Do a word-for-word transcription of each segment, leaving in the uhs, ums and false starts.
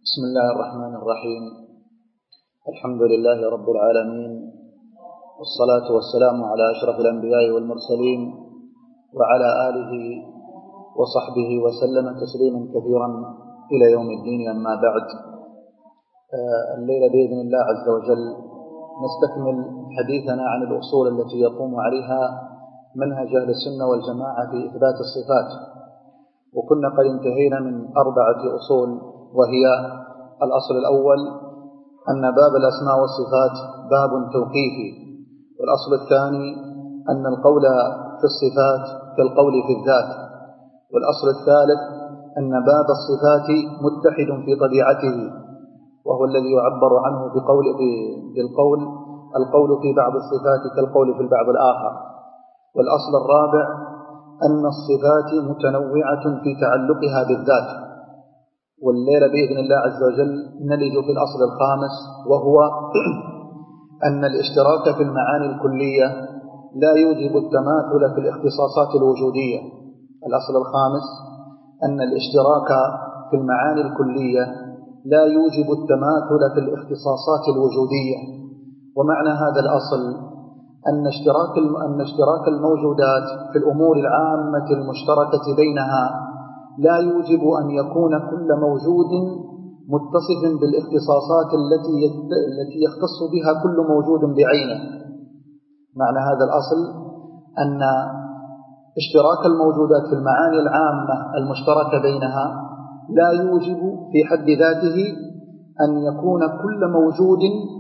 بسم الله الرحمن الرحيم. الحمد لله رب العالمين، والصلاة والسلام على أشرف الأنبياء والمرسلين وعلى آله وصحبه وسلم تسليما كثيرا إلى يوم الدين. أما بعد، الليلة بإذن الله عز وجل نستكمل حديثنا عن الأصول التي يقوم عليها منهج أهل السنة والجماعة في إثبات الصفات، وكنا قد انتهينا من أربعة أصول، وهي الأصل الأول أن باب الأسماء والصفات باب توقيفي، والأصل الثاني أن القول في الصفات كالقول في الذات، والأصل الثالث أن باب الصفات متحد في طبيعته، وهو الذي يعبر عنه بقول بالقول القول في بعض الصفات كالقول في البعض الآخر. والأصل الرابع أن الصفات متنوعة في تعلقها بالذات. والليلة بإذن الله عز وجل نلج في الأصل الخامس، وهو أن الاشتراك في المعاني الكلية لا يوجب التماثل في الاختصاصات الوجودية. الأصل الخامس أن الاشتراك في المعاني الكلية لا يوجب التماثل في الاختصاصات الوجودية. ومعنى هذا الأصل أن اشتراك أن اشتراك الموجودات في الأمور العامة المشتركة بينها لا يوجب أن يكون كل موجود متصف بالاختصاصات التي التي يختص بها كل موجود بعينه. معنى هذا الأصل أن اشتراك الموجودات في المعاني العامة المشتركة بينها لا يوجب في حد ذاته أن يكون كل موجود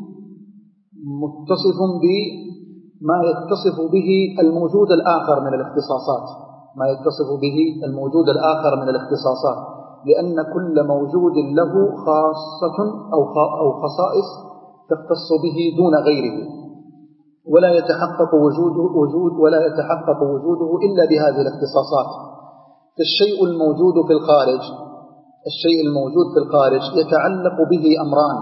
متصف بما يتصف به الموجود الآخر من الاختصاصات ما يتصف به الموجود الآخر من الاختصاصات لأن كل موجود له خاصة أو خصائص تختص به دون غيره، ولا يتحقق وجوده وجود ولا يتحقق وجوده إلا بهذه الاختصاصات. فالشيء الموجود في الخارج الشيء الموجود في الخارج يتعلق به أمران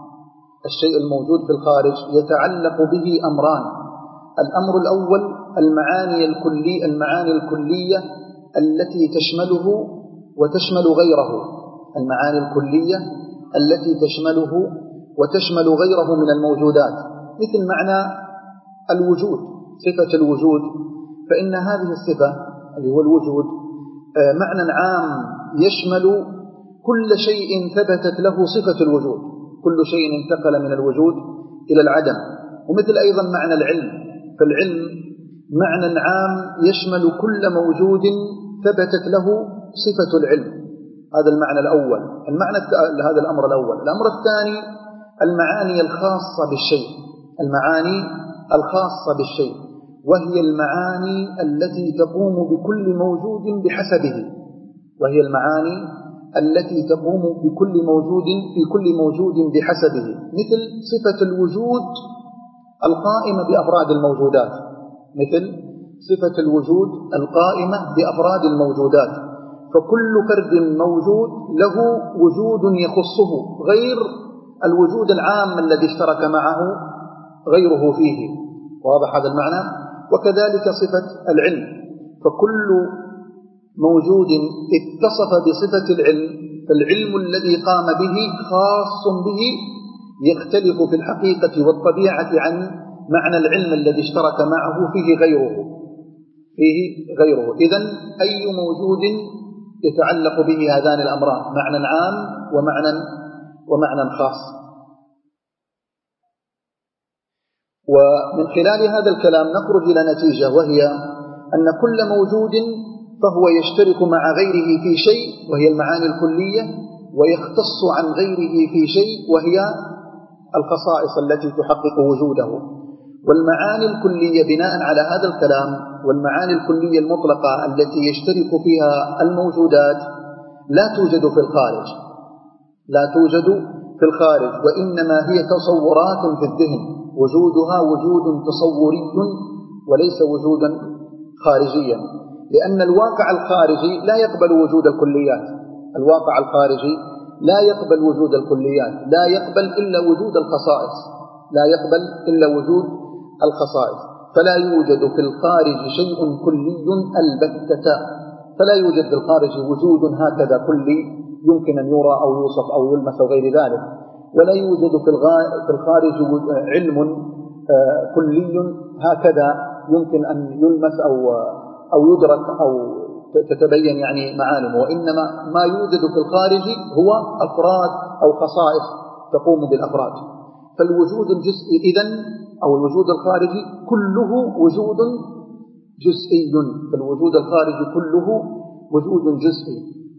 الشيء الموجود في الخارج يتعلق به أمران الأمر الأول المعاني الكلي المعاني الكلية التي تشمله وتشمل غيره المعاني الكلية التي تشمله وتشمل غيره من الموجودات، مثل معنى الوجود، صفة الوجود. فإن هذه الصفة اللي هو الوجود معنى عام يشمل كل شيء ثبتت له صفة الوجود، كل شيء انتقل من الوجود إلى العدم. ومثل أيضا معنى العلم، فالعلم معنى عام يشمل كل موجود ثبتت له صفة العلم. هذا المعنى الأول المعنى هذا الأمر الأول. الأمر الثاني المعاني الخاصة بالشيء المعاني الخاصة بالشيء وهي المعاني التي تقوم بكل موجود بحسبه وهي المعاني التي تقوم بكل موجود في كل موجود بحسبه، مثل صفة الوجود القائمة بأفراد الموجودات مثل صفة الوجود القائمة بأفراد الموجودات فكل فرد موجود له وجود يخصه غير الوجود العام الذي اشترك معه غيره فيه. واضح هذا المعنى؟ وكذلك صفة العلم، فكل موجود اتصف بصفة العلم فالعلم الذي قام به خاص به يختلف في الحقيقة والطبيعة عن معنى العلم الذي اشترك معه فيه غيره فيه غيره إذن أي موجود يتعلق به هذان الأمران، معنى عام ومعنى ومعنى خاص. ومن خلال هذا الكلام نخرج إلى نتيجة، وهي أن كل موجود فهو يشترك مع غيره في شيء وهي المعاني الكلية، ويختص عن غيره في شيء وهي الخصائص التي تحقق وجوده. والمعاني الكلية بناء على هذا الكلام والمعاني الكلية المطلقة التي يشترك فيها الموجودات لا توجد في الخارج لا توجد في الخارج وإنما هي تصورات في الذهن، وجودها وجود تصوري وليس وجودا خارجيا، لأن الواقع الخارجي لا يقبل وجود الكليات الواقع الخارجي لا يقبل وجود الكليات لا يقبل إلا وجود الخصائص لا يقبل إلا وجود الخصائص فلا يوجد في الخارج شيء كلي البتة فلا يوجد في الخارج وجود هكذا كلي يمكن أن يرى أو يوصف أو يلمس أو غير ذلك، ولا يوجد في الخارج علم كلي هكذا يمكن أن يلمس أو أو يدرك أو تتبين يعني معالمه، وإنما ما يوجد في الخارج هو أفراد أو خصائص تقوم بالأفراد. فالوجود الجزئي إذن أو الوجود الخارجي كله وجود جزئي، فالوجود الخارجي كله وجود جزئي.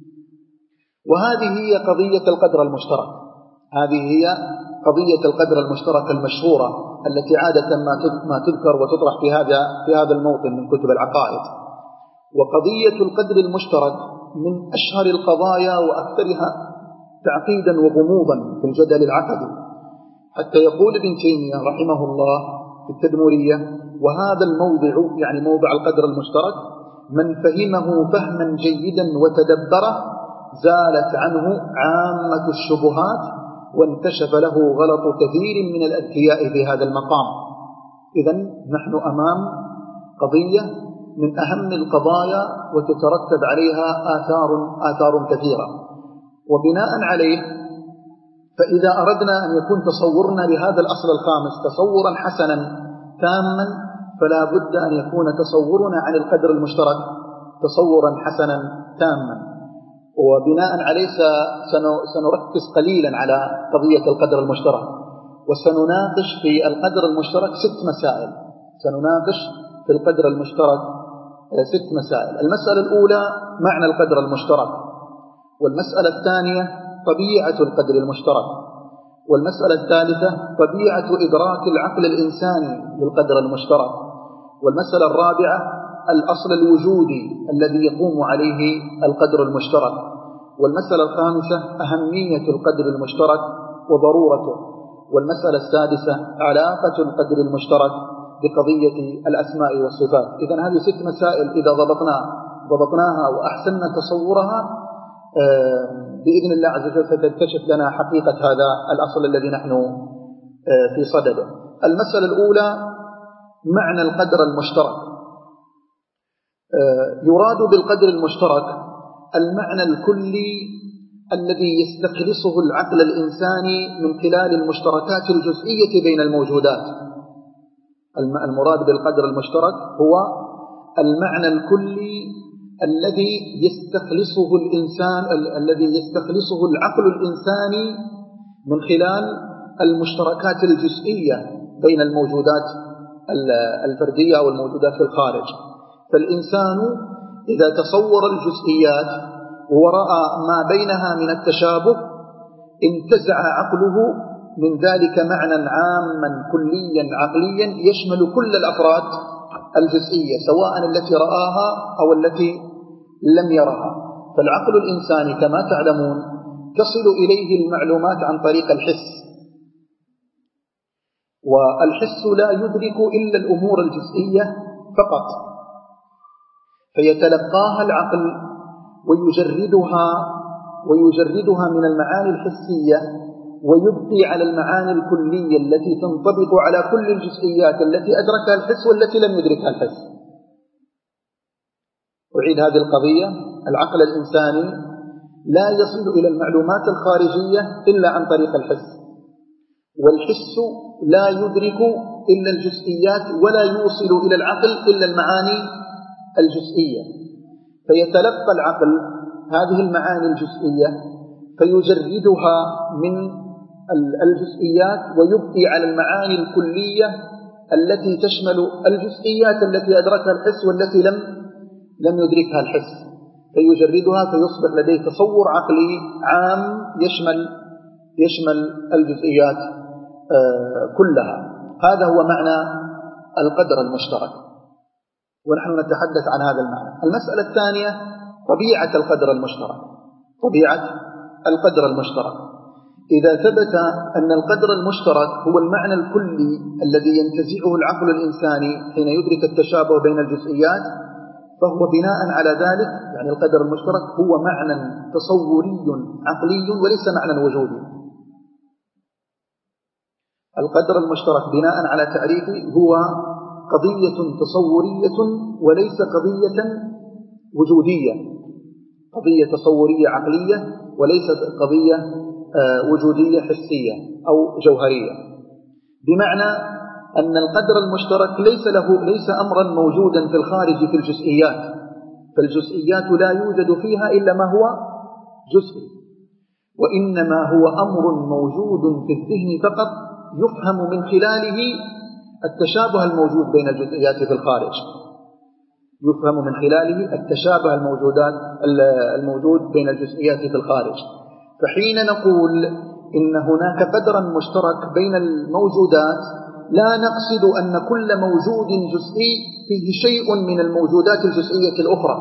وهذه هي قضية القدر المشترك، هذه هي قضية القدر المشترك المشهورة التي عادة ما تذكر وتطرح في هذا في هذا الموطن من كتب العقائد. وقضية القدر المشترك من أشهر القضايا وأكثرها تعقيدا وغموضا في الجدل العقدي، حتى يقول ابن تيمية رحمه الله في التدمرية: وهذا الموضع يعني موضع القدر المشترك من فهمه فهما جيدا وتدبره زالت عنه عامة الشبهات وانكشف له غلط كثير من الأذكياء في هذا المقام. إذن نحن أمام قضية من أهم القضايا وتترتب عليها آثار آثار كثيرة. وبناء عليه فإذا أردنا أن يكون تصورنا لهذا الأصل الخامس تصورا حسنا تاما، فلا بد أن يكون تصورنا عن القدر المشترك تصورا حسنا تاما. وبناء عليه سنركز قليلا على قضية القدر المشترك، وسنناقش في القدر المشترك ست مسائل. سنناقش في القدر المشترك ست مسائل. المسألة الأولى معنى القدر المشترك، والمسألة الثانية طبيعة القدر المشترك، والمسألة الثالثة طبيعة إدراك العقل الإنساني للقدر المشترك، والمسألة الرابعة الأصل الوجودي الذي يقوم عليه القدر المشترك، والمسألة الخامسة أهمية القدر المشترك وضرورته، والمسألة السادسة علاقة القدر المشترك بقضية الأسماء والصفات. إذن هذه ست مسائل إذا ضبطناها ضبطناها وأحسننا تصورها بإذن الله عز وجل ستكتشف لنا حقيقة هذا الأصل الذي نحن في صدده. المسألة الأولى معنى القدر المشترك. يراد بالقدر المشترك المعنى الكلي الذي يستخلصه العقل الإنساني من خلال المشتركات الجزئية بين الموجودات. المراد بالقدر المشترك هو المعنى الكلي الذي يستخلصه الإنسان الذي يستخلصه العقل الإنساني من خلال المشتركات الجزئية بين الموجودات الفردية أو الموجودات في الخارج. فالإنسان إذا تصور الجزئيات ورأى ما بينها من التشابه انتزع عقله من ذلك معنى عاما كليا عقليا يشمل كل الأفراد الجزئية سواء التي رآها أو التي لم يرها. فالعقل الإنساني كما تعلمون تصل إليه المعلومات عن طريق الحس، والحس لا يدرك إلا الأمور الجزئية فقط، فيتلقاها العقل ويجردها ويجردها من المعاني الحسية ويبقي على المعاني الكلية التي تنطبق على كل الجزئيات التي أدركها الحس والتي لم يدركها الحس. أعيد هذه القضية: العقل الإنساني لا يصل إلى المعلومات الخارجية إلا عن طريق الحس، والحس لا يدرك إلا الجزئيات ولا يوصل إلى العقل إلا المعاني الجزئية، فيتلقى العقل هذه المعاني الجزئية فيجردها من الجزئيات ويبقي على المعاني الكلية التي تشمل الجزئيات التي أدركها الحس والتي لم لم يدركها الحس، فيجردها فيصبح لديه تصور عقلي عام يشمل يشمل الجزئيات كلها. هذا هو معنى القدر المشترك، ونحن نتحدث عن هذا المعنى. المسألة الثانية طبيعة القدر المشترك. طبيعة القدر المشترك إذا ثبت أن القدر المشترك هو المعنى الكلي الذي ينتزعه العقل الإنساني حين يدرك التشابه بين الجزئيات، فهو بناء على ذلك يعني القدر المشترك هو معنى تصوري عقلي وليس معنى وجودي. القدر المشترك بناء على تعريفه هو قضية تصورية وليس قضية وجودية، قضية تصورية عقلية وليست قضية وجودية حسية أو جوهرية، بمعنى أن القدر المشترك ليس له ليس أمرا موجودا في الخارج في الجزئيات، فالجزئيات لا يوجد فيها إلا ما هو جزئي، وإنما هو أمر موجود في الذهن فقط يفهم من خلاله التشابه الموجود بين الجزئيات في الخارج، يفهم من خلاله التشابه الموجودات الموجود بين الجزئيات في الخارج. فحين نقول إن هناك قدرا مشترك بين الموجودات لا نقصد أن كل موجود جزئي فيه شيء من الموجودات الجزئية الأخرى،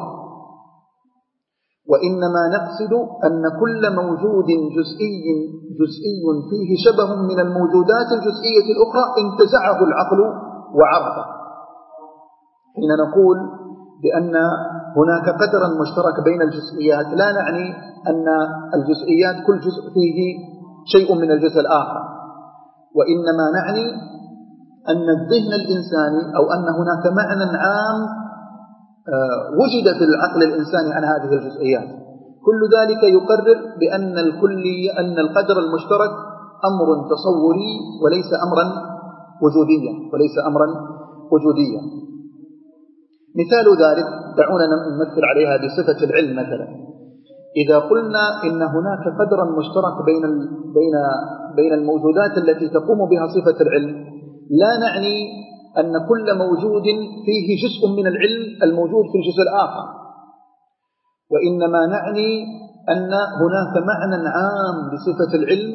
وإنما نقصد أن كل موجود جزئي جزئي فيه شبه من الموجودات الجزئية الأخرى انتزعه العقل وعرفه. حين نقول بأن هناك قدرا مشترك بين الجزئيات لا نعني أن الجزئيات كل جزء فيه شيء من الجزء الآخر، وإنما نعني أن الذهن الإنساني أو أن هناك معنى عام وجد في العقل الإنساني عن هذه الجزئيات، كل ذلك يقرر بأن الكلي أن القدر المشترك أمر تصوري وليس أمرا وجوديا وليس أمرا وجوديا. مثال ذلك دعونا نمثل عليها بصفة العلم مثلا. إذا قلنا إن هناك قدرا مشترك بين بين بين الموجودات التي تقوم بها صفة العلم، لا نعني أن كل موجود فيه جزء من العلم الموجود في الجزء الآخر، وإنما نعني أن هناك معنى عام لصفة العلم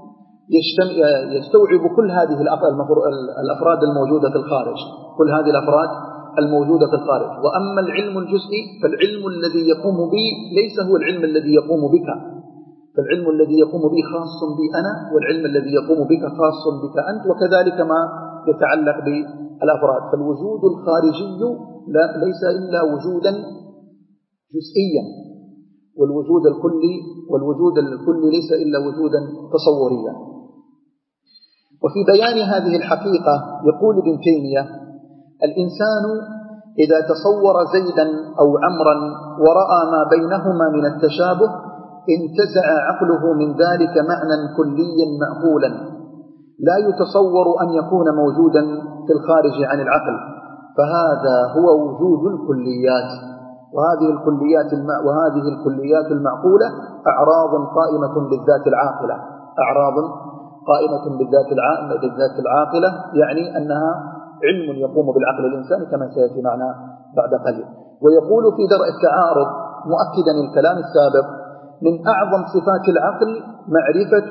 يستوعب كل هذه الأفراد الموجودة في الخارج، كل هذه الأفراد الموجودة في الخارج. وأما العلم الجزئي فالعلم الذي يقوم به ليس هو العلم الذي يقوم بك، فالعلم الذي يقوم به خاص بي أنا، والعلم الذي يقوم بك خاص بك أنت، وكذلك ما يتعلق بالأفراد. فالوجود الخارجي لا ليس إلا وجودا جزئيا، والوجود الكلي والوجود الكلي ليس إلا وجودا تصوريا. وفي بيان هذه الحقيقة يقول ابن تيمية: الإنسان إذا تصور زيدا أو عمرا ورأى ما بينهما من التشابه انتزع عقله من ذلك معنى كليا مأقولا لا يتصور أن يكون موجودا في الخارج عن العقل، فهذا هو وجود الكليات. وهذه الكليات وهذه الكليات المعقولة أعراض قائمة بالذات العاقلة، أعراض قائمة بالذات العاقلة، يعني أنها علم يقوم بالعقل الإنساني كما سيأتي معنا بعد قليل. ويقول في درء التعارض مؤكدا الكلام السابق: من أعظم صفات العقل معرفة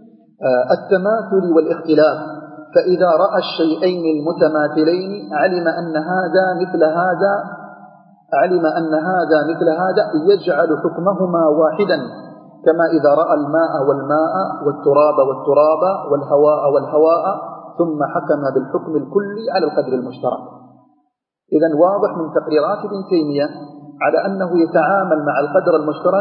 التماثل والاختلاف، فإذا رأى الشيئين المتماثلين علم أن هذا مثل هذا علم أن هذا مثل هذا يجعل حكمهما واحدا، كما إذا رأى الماء والماء والتراب والتراب والهواء والهواء ثم حكم بالحكم الكلي على القدر المشترك. إذن واضح من تقريرات ابن تيمية على أنه يتعامل مع القدر المشترك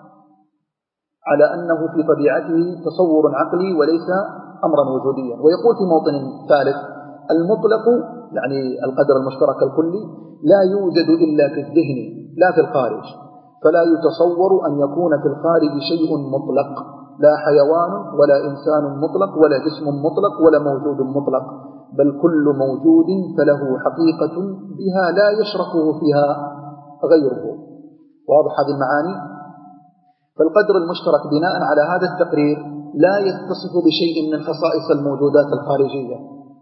على أنه في طبيعته تصور عقلي وليس أمرا وجوديا. ويقول في موطن ثالث: المطلق يعني القدر المشترك الكلي لا يوجد إلا في الذهن لا في الخارج، فلا يتصور أن يكون في الخارج شيء مطلق، لا حيوان ولا إنسان مطلق ولا جسم مطلق ولا موجود مطلق، بل كل موجود فله حقيقة بها لا يشركه فيها غيره. واضح هذه المعاني؟ فالقدر المشترك بناء على هذا التقرير لا يتصف بشيء من خصائص الموجودات الخارجية.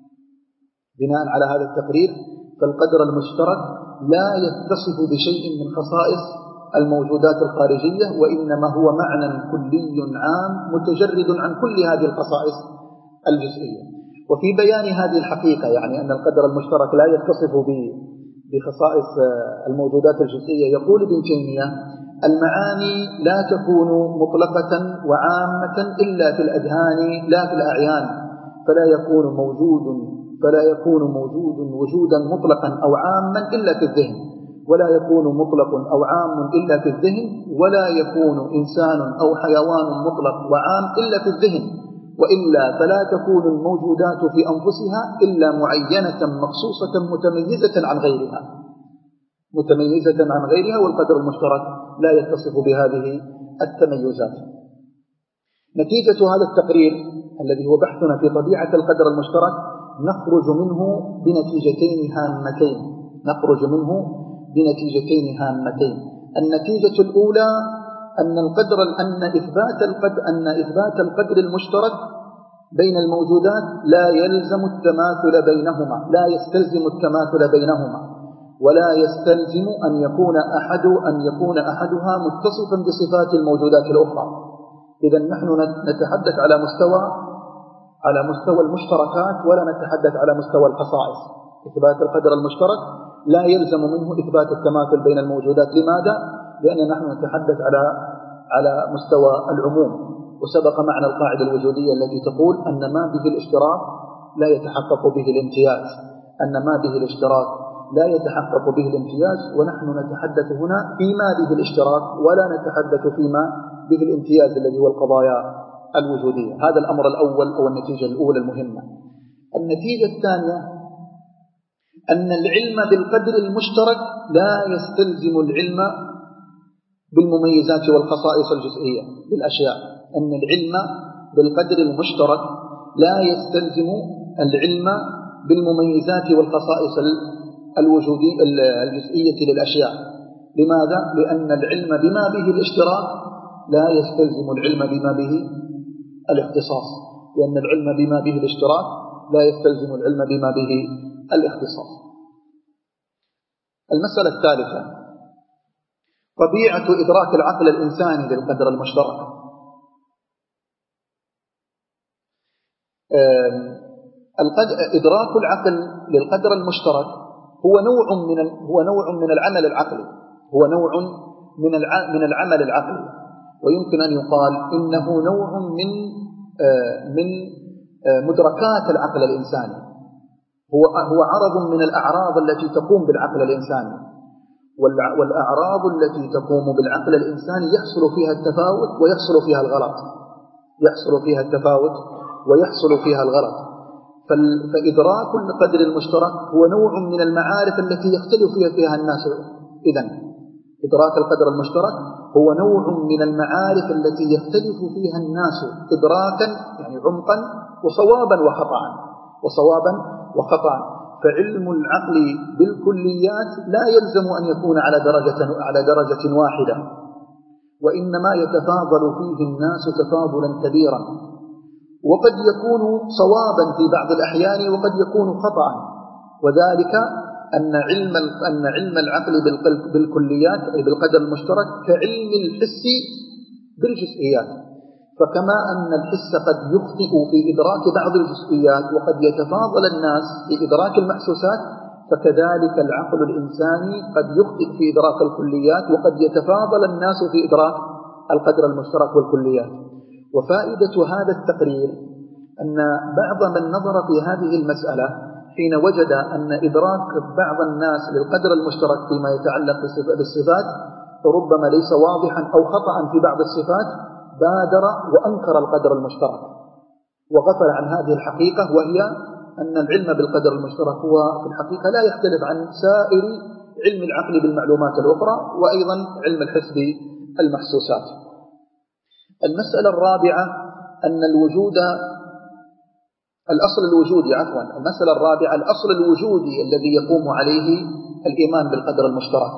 بناء على هذا التقرير فالقدر المشترك لا يتصف بشيء من خصائص الموجودات الخارجية، وإنما هو معنى كلي عام متجرد عن كل هذه الخصائص الجزئية. وفي بيان هذه الحقيقة، يعني أن القدر المشترك لا يتصف بخصائص الموجودات الجزئية، يقول ابن تيمية: المعاني لا تكون مطلقة وعامة إلا في الأذهان لا في الأعيان، فلا يكون موجود فلا يكون موجود وجودا مطلقا أو عاما إلا في الذهن، ولا يكون مطلق أو عام إلا في الذهن، ولا يكون إنسان أو حيوان مطلق وعام إلا في الذهن، وإلا فلا تكون الموجودات في أنفسها إلا معينة مخصوصة متميزة عن غيرها متميزة عن غيرها والقدر المشترك لا يتصف بهذه التميزات. نتيجة هذا التقرير الذي هو بحثنا في طبيعة القدر المشترك نخرج منه بنتيجتين هامتين نخرج منه بنتيجتين هامتين النتيجة الأولى أن القدر أن إثبات القدر أن إثبات القدر المشترك بين الموجودات لا يلزم التماثل بينهما لا يستلزم التماثل بينهما ولا يستلزم أن يكون أحد أن يكون أحدها متصفا بصفات الموجودات الأخرى. إذا نحن نتحدث على مستوى على مستوى المشتركات ولا نتحدث على مستوى الخصائص. إثبات القدر المشترك لا يلزم منه إثبات التماثل بين الموجودات. لماذا؟ لأن نحن نتحدث على على مستوى العموم. وسبق معنى القاعدة الوجودية التي تقول أن ما به الاشتراك لا يتحقق به الامتياز أن ما به الاشتراك لا يتحقق به الامتياز ونحن نتحدث هنا فيما به الاشتراك ولا نتحدث فيما به الامتياز الذي هو القضايا الوجودية. هذا الأمر الأول أو النتيجة الأولى المهمة. النتيجة الثانية أن العلم بالقدر المشترك لا يستلزم العلم بالمميزات والخصائص الجزئية للأشياء. أن العلم بالقدر المشترك لا يستلزم العلم بالمميزات والخصائص الوجودية الجزئية للأشياء. لماذا؟ لأن العلم بما به الاشتراك لا يستلزم العلم بما به الاختصاص لأن العلم بما به الاشتراك لا يستلزم العلم بما به الاختصاص. المسألة الثالثة طبيعة إدراك العقل الإنساني للقدر المشترك. إدراك العقل للقدر المشترك هو نوع من هو نوع من العمل العقلي هو نوع من من العمل العقلي ويمكن أن يقال إنه نوع من من مدركات العقل الإنساني. هو هو عرض من الأعراض التي تقوم بالعقل الإنساني والأعراض التي تقوم بالعقل الإنساني يحصل فيها التفاوت ويحصل فيها الغلط يحصل فيها التفاوت ويحصل فيها الغلط. فإدراك القدر المشترك هو نوع من المعارف التي يختلف فيها فيها الناس. إذن إدراك القدر المشترك هو نوع من المعارف التي يختلف فيها الناس إدراكا يعني عمقا وصوابا وخطأ وصوابا وخطأ. فعلم العقل بالكليات لا يلزم أن يكون على درجة على درجة واحدة وإنما يتفاضل فيه الناس تفاضلا كبيرا وقد يكون صوابا في بعض الأحيان وقد يكون خطأ. وذلك أن علم أن علم العقل بالكليات أي بالقدر المشترك كعلم الحس بالجزئيات. فكما أن الحس قد يخطئ في إدراك بعض الجزئيات وقد يتفاضل الناس في إدراك المحسوسات فكذلك العقل الإنساني قد يخطئ في إدراك الكليات وقد يتفاضل الناس في إدراك القدر المشترك والكليات. وفائدة هذا التقرير أن بعض من نظر في هذه المسألة حين وجد أن إدراك بعض الناس للقدر المشترك فيما يتعلق بالصفات ربما ليس واضحا أو خطأ في بعض الصفات بادر وأنكر القدر المشترك وغفل عن هذه الحقيقة وهي أن العلم بالقدر المشترك هو في الحقيقة لا يختلف عن سائر علم العقل بالمعلومات الأخرى وأيضا علم الحس بالمحسوسات. المسألة الرابعة أن الوجود الأصل الوجودي عفوا المسألة الرابعة الأصل الوجودي الذي يقوم عليه الإيمان بالقدر المشترك.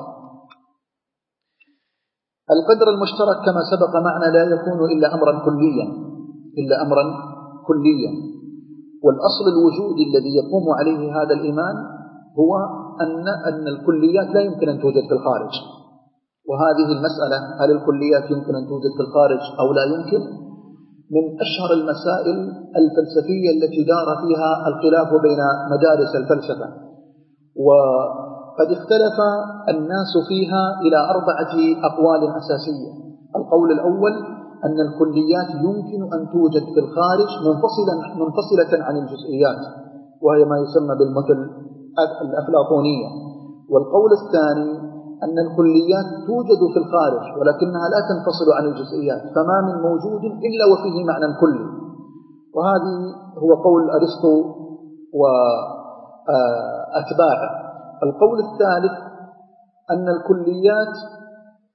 القدر المشترك كما سبق معنا لا يكون إلا أمرا كليا إلا أمرا كليا والأصل الوجودي الذي يقوم عليه هذا الإيمان هو أن أن الكليات لا يمكن أن توجد في الخارج. وهذه المسألة هل الكليات يمكن أن توجد في الخارج أو لا يمكن من أشهر المسائل الفلسفية التي دار فيها الخلاف بين مدارس الفلسفة وقد اختلف الناس فيها إلى أربعة أقوال أساسية. القول الأول أن الكليات يمكن أن توجد في الخارج منفصلا منفصلة عن الجزئيات وهي ما يسمى بالمثل الأفلاطونية. والقول الثاني أن الكليات توجد في الخارج ولكنها لا تنفصل عن الجزئيات فما من موجود إلا وفيه معنى كلي وهذه هو قول أرسطو وأتباعه. القول الثالث أن الكليات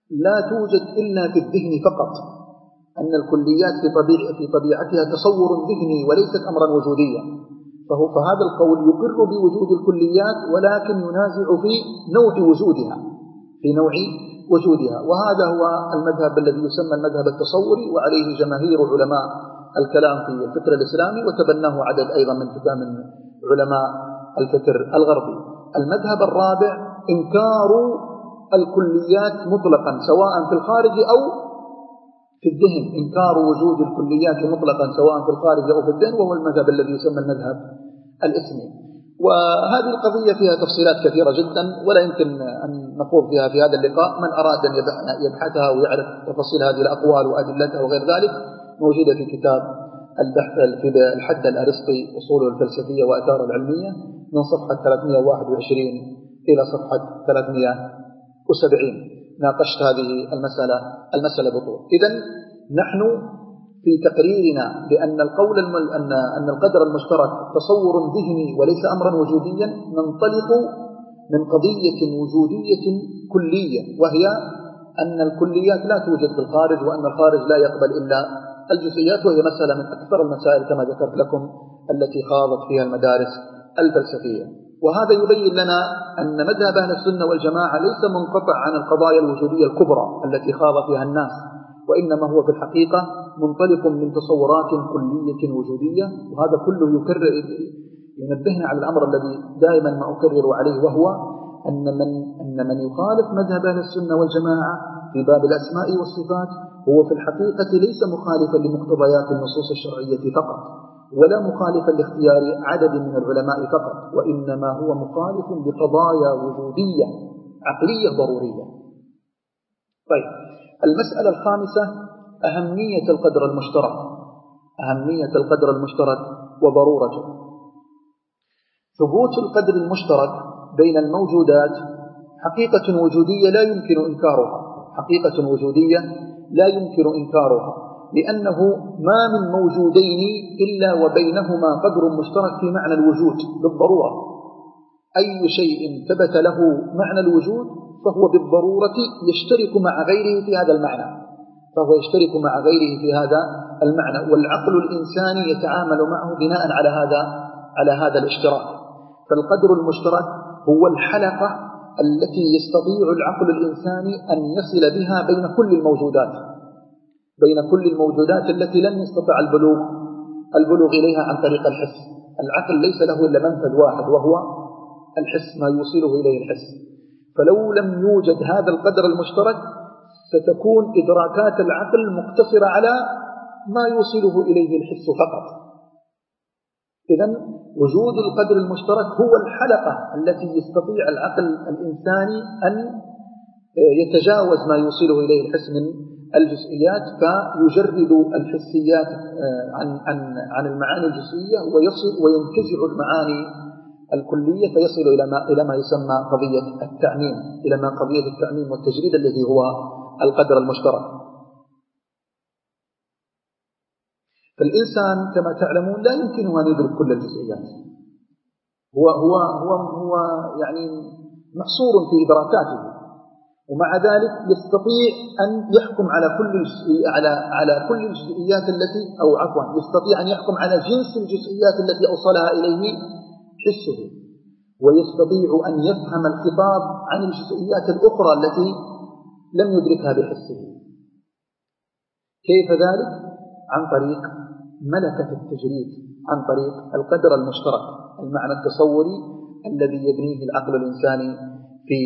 لا توجد إلا في الذهن فقط، أن الكليات في, طبيع في طبيعتها تصور ذهني وليست أمرا وجوديا، فهو فهذا القول يقر بوجود الكليات ولكن ينازع في نوع وجودها في نوع وجودها وهذا هو المذهب الذي يسمى المذهب التصوري، وعليه جماهير علماء الكلام في الفكر الإسلامي، وتبناه عدد أيضا من من علماء الفكر الغربي. المذهب الرابع إنكار الكليات مطلقا سواء في الخارج أو في الذهن، إنكار وجود الكليات مطلقا سواء في الخارج أو في الذهن، وهو المذهب الذي يسمى المذهب الإسمي. وهذه القضية فيها تفصيلات كثيرة جدا ولا يمكن أن نخوض فيها في هذا اللقاء. من أراد أن يبحثها ويعرف تفاصيل هذه الأقوال وأدلتها وغير ذلك موجودة في كتاب البحث في الحد الأرسطي أصوله الفلسفية وآثاره العلمية من صفحة ثلاثمائة وواحد وعشرين إلى صفحة ثلاثمائة وسبعين. ناقشت هذه المسألة المسألة بطول. إذن نحن في تقريرنا بأن القول أن أن القدر المشترك تصور ذهني وليس أمرا وجوديا ننطلق من قضية وجودية كلية، وهي أن الكليات لا توجد في الخارج وأن الخارج لا يقبل إلا الجزئيات، وهي مسألة من أكثر المسائل كما ذكرت لكم التي خاضت فيها المدارس الفلسفية. وهذا يبين لنا أن مذهب أهل السنة والجماعة ليس منقطع عن القضايا الوجودية الكبرى التي خاض فيها الناس، وإنما هو في الحقيقة منطلق من تصورات كلية وجودية. وهذا كله يكرر ينبهنا على الأمر الذي دائما ما أكرر عليه، وهو أن من أن من يخالف مذهب أهل السنة والجماعة في باب الأسماء والصفات هو في الحقيقة ليس مخالفا لمقتضيات النصوص الشرعية فقط، ولا مخالفا لاختيار عدد من العلماء فقط، وإنما هو مخالف لقضايا وجودية عقلية ضرورية. طيب، المسألة الخامسة أهمية القدر المشترك أهمية القدر المشترك وضرورته. ثبوت القدر المشترك بين الموجودات حقيقة وجودية لا يمكن إنكارها حقيقة وجودية لا يمكن إنكارها لأنه ما من موجودين إلا وبينهما قدر مشترك في معنى الوجود بالضرورة. أي شيء ثبت له معنى الوجود فهو بالضرورة يشترك مع غيره في هذا المعنى فهو يشترك مع غيره في هذا المعنى والعقل الإنساني يتعامل معه بناء على هذا على هذا الاشتراك. فالقدر المشترك هو الحلقة التي يستطيع العقل الإنساني أن يصل بها بين كل الموجودات بين كل الموجودات التي لم يستطع البلوغ البلوغ إليها عن طريق الحس. العقل ليس له إلا منفذ واحد وهو الحس، ما يوصله إليه الحس. فلو لم يوجد هذا القدر المشترك ستكون إدراكات العقل مقتصرة على ما يوصله إليه الحس فقط. إذن وجود القدر المشترك هو الحلقة التي يستطيع العقل الإنساني أن يتجاوز ما يوصله إليه الحس من الجزئيات، فيجرد الحسيات عن عن عن المعاني الجزئية ويصل وينتزع المعاني الكلية فيصل إلى ما إلى ما يسمى قضية التعميم إلى ما قضية التعميم والتجريد الذي هو القدر المشترك. فالإنسان كما تعلمون لا يمكنه أن يدرك كل الجزئيات، هو هو هو هو يعني محصور في إدراكاته، ومع ذلك يستطيع أن يحكم على كل على على كل الجزئيات التي أو عفوا يستطيع أن يحكم على جنس الجزئيات التي أوصلها إليه حسه، ويستطيع أن يفهم الخطاب عن الجزئيات الأخرى التي لم يدركها بحسه. كيف ذلك؟ عن طريق ملكة التجريد، عن طريق القدر المشترك، المعنى التصوري الذي يبنيه العقل الإنساني في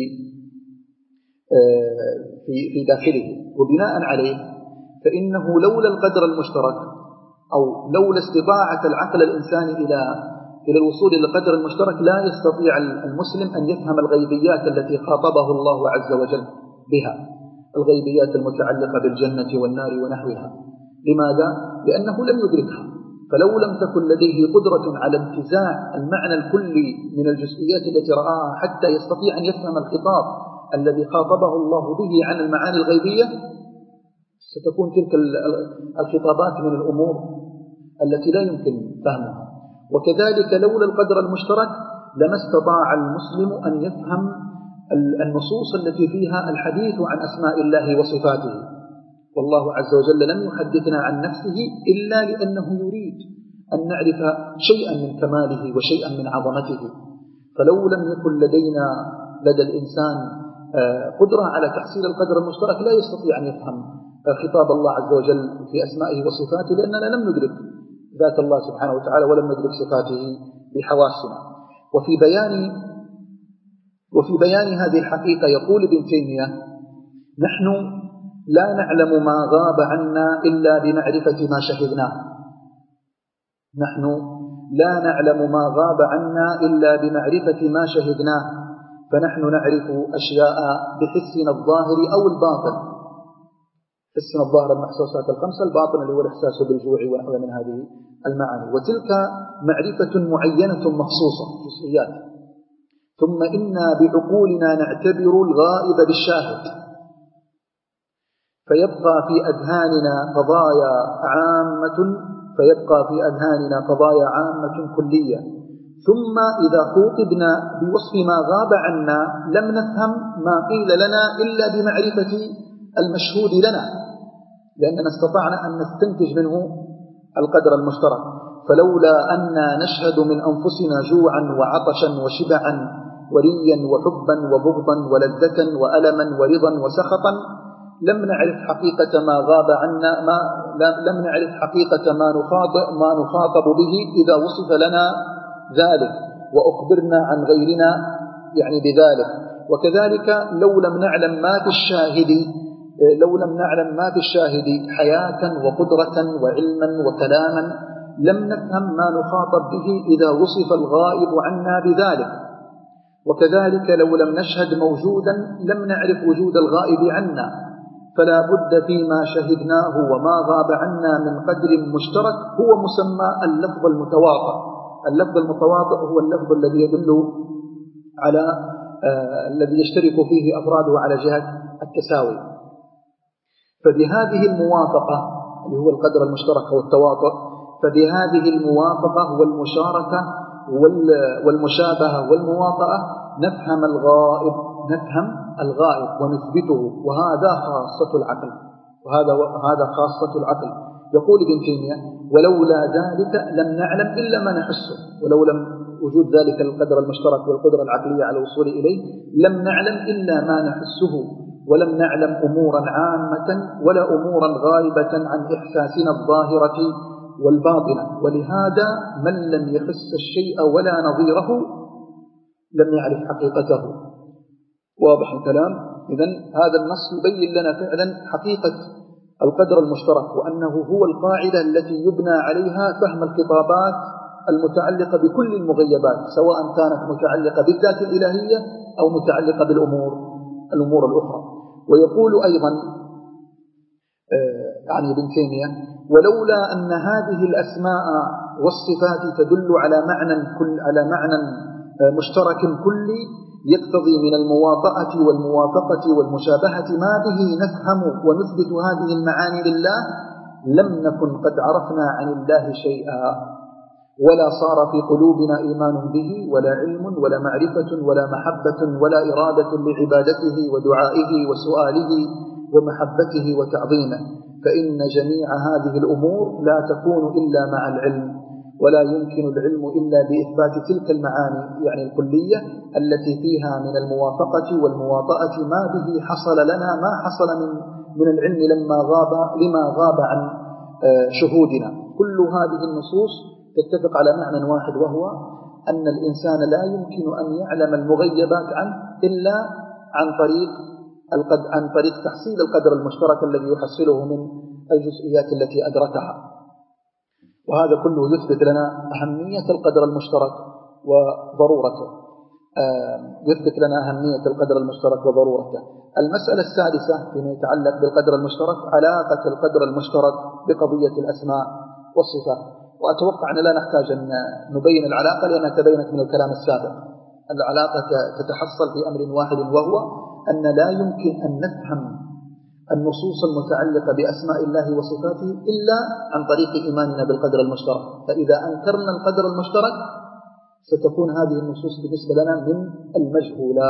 في في داخله. وبناء عليه فإنه لولا القدر المشترك أو لولا استطاعة العقل الإنساني إلى إلى الوصول إلى القدر المشترك لا يستطيع المسلم أن يفهم الغيبيات التي خاطبه الله عز وجل بها، الغيبيات المتعلقة بالجنة والنار ونحوها. لماذا؟ لأنه لم يدركها. فلو لم تكن لديه قدرة على انتزاع المعنى الكلي من الجزئيات التي رآها حتى يستطيع أن يفهم الخطاب الذي خاطبه الله به عن المعاني الغيبية، ستكون تلك الخطابات من الأمور التي لا يمكن فهمها. وكذلك لولا القدر المشترك لما استطاع المسلم أن يفهم النصوص التي فيها الحديث عن أسماء الله وصفاته، والله عز وجل لم يحدثنا عن نفسه إلا لأنه يريد أن نعرف شيئا من كماله وشيئا من عظمته. فلو لم يكن لدينا لدى الإنسان قدرة على تحصيل القدر المشترك لا يستطيع أن يفهم خطاب الله عز وجل في أسمائه وصفاته، لأننا لم ندرك ذات الله سبحانه وتعالى ولم ندرك صفاته بحواسنا. وفي بيان وفي بيان هذه الحقيقة يقول ابن تيمية: نحن لا نعلم ما غاب عنا إلا بمعرفة ما شهدناه. نحن لا نعلم ما غاب عنا إلا بمعرفة ما شهدناه، فنحن نعرف أشياء بحسنا الظاهر أو الباطن. حسنا الظاهر المحسوسات الخمسة، الباطن اللي هو الإحساس بالجوع ونحو من هذه المعاني، وتلك معرفة معينة مخصوصة جزئيات. ثم إنا بعقولنا نعتبر الغائب بالشاهد، فيبقى في أذهاننا قضايا عامة فيبقى في أذهاننا قضايا عامة كلية، ثم إذا خوطبنا بوصف ما غاب عنا لم نفهم ما قيل لنا إلا بمعرفة المشهود لنا، لأننا استطعنا أن نستنتج منه القدر المشترك. فلولا أننا نشهد من أنفسنا جوعا وعطشا وشبعا وريا وحبا وبغضا ولذة وألما ورضا وسخطا لم نعرف حقيقة ما غاب عنا ما لم نعرف حقيقة ما نخاطب ما نخاطب به إذا وصف لنا ذلك وأخبرنا عن غيرنا يعني بذلك. وكذلك لو لم نعلم ما في الشاهد لو لم نعلم ما في الشاهد حياة وقدرة وعلما وكلاما لم نفهم ما نخاطب به إذا وصف الغائب عنا بذلك. وكذلك لو لم نشهد موجودا لم نعرف وجود الغائب عنا، فلا بد فيما شهدناه وما غاب عنا من قدر مشترك هو مسمى اللفظ المتواطئ. اللفظ المتواطئ هو اللفظ الذي يدل على آه الذي يشترك فيه أفراده على جهة التساوي. فبهذه الموافقة اللي هو القدر المشترك أو التواطؤ، فبهذه الموافقة والمشاركة والمشابهة والمواطأة نفهم الغائب نفهم الغائب ونثبته، وهذا خاصة العقل وهذا هذا خاصة العقل. يقول ابن تيمية: ولولا ذلك لم نعلم إلا ما نحسه. ولو لم وجود ذلك القدر المشترك والقدرة العقلية على الوصول إليه لم نعلم إلا ما نحسه، ولم نعلم أمورا عامة ولا أمورا غائبة عن إحساسنا الظاهرة والباطنة. ولهذا من لم يحس الشيء ولا نظيره لم يعرف حقيقته. واضح الكلام؟ إذن هذا النص يبين لنا فعلا حقيقة القدر المشترك، وأنه هو القاعدة التي يبنى عليها فهم الخطابات المتعلقة بكل المغيبات، سواء كانت متعلقة بالذات الإلهية أو متعلقة بالأمور الأمور الأخرى. ويقول أيضا يعني ابن تيمية: ولولا أن هذه الأسماء والصفات تدل على معنى كل على معنى مشترك كلي يقتضي من المواطأة والموافقة والمشابهة ما به نفهم ونثبت هذه المعاني لله لم نكن قد عرفنا عن الله شيئا، ولا صار في قلوبنا إيمان به ولا علم ولا معرفة ولا محبة ولا إرادة لعبادته ودعائه وسؤاله ومحبته وتعظيمه، فإن جميع هذه الأمور لا تكون إلا مع العلم، ولا يمكن العلم إلا بإثبات تلك المعاني يعني الكلية التي فيها من الموافقة والمواطأة ما به حصل لنا ما حصل من من العلم لما غاب لما غاب عن شهودنا. كل هذه النصوص تتفق على معنى واحد، وهو أن الإنسان لا يمكن أن يعلم المغيبات عنه إلا عن طريق عن طريق تحصيل القدر المشترك الذي يحصله من الجزئيات التي أدركها. وهذا كله يثبت لنا أهمية القدر المشترك وضرورته يثبت لنا أهمية القدر المشترك وضرورته. المسألة السادسة فيما يتعلق بالقدر المشترك علاقة القدر المشترك بقضية الأسماء والصفات. وأتوقع أن لا نحتاج أن نبين العلاقة لأنها تبينت من الكلام السابق. العلاقة تتحصل في أمر واحد، وهو أن لا يمكن أن نفهم النصوص المتعلقة بأسماء الله وصفاته إلا عن طريق إيماننا بالقدر المشترك. فإذا أنكرنا القدر المشترك ستكون هذه النصوص بالنسبة لنا من المجهولات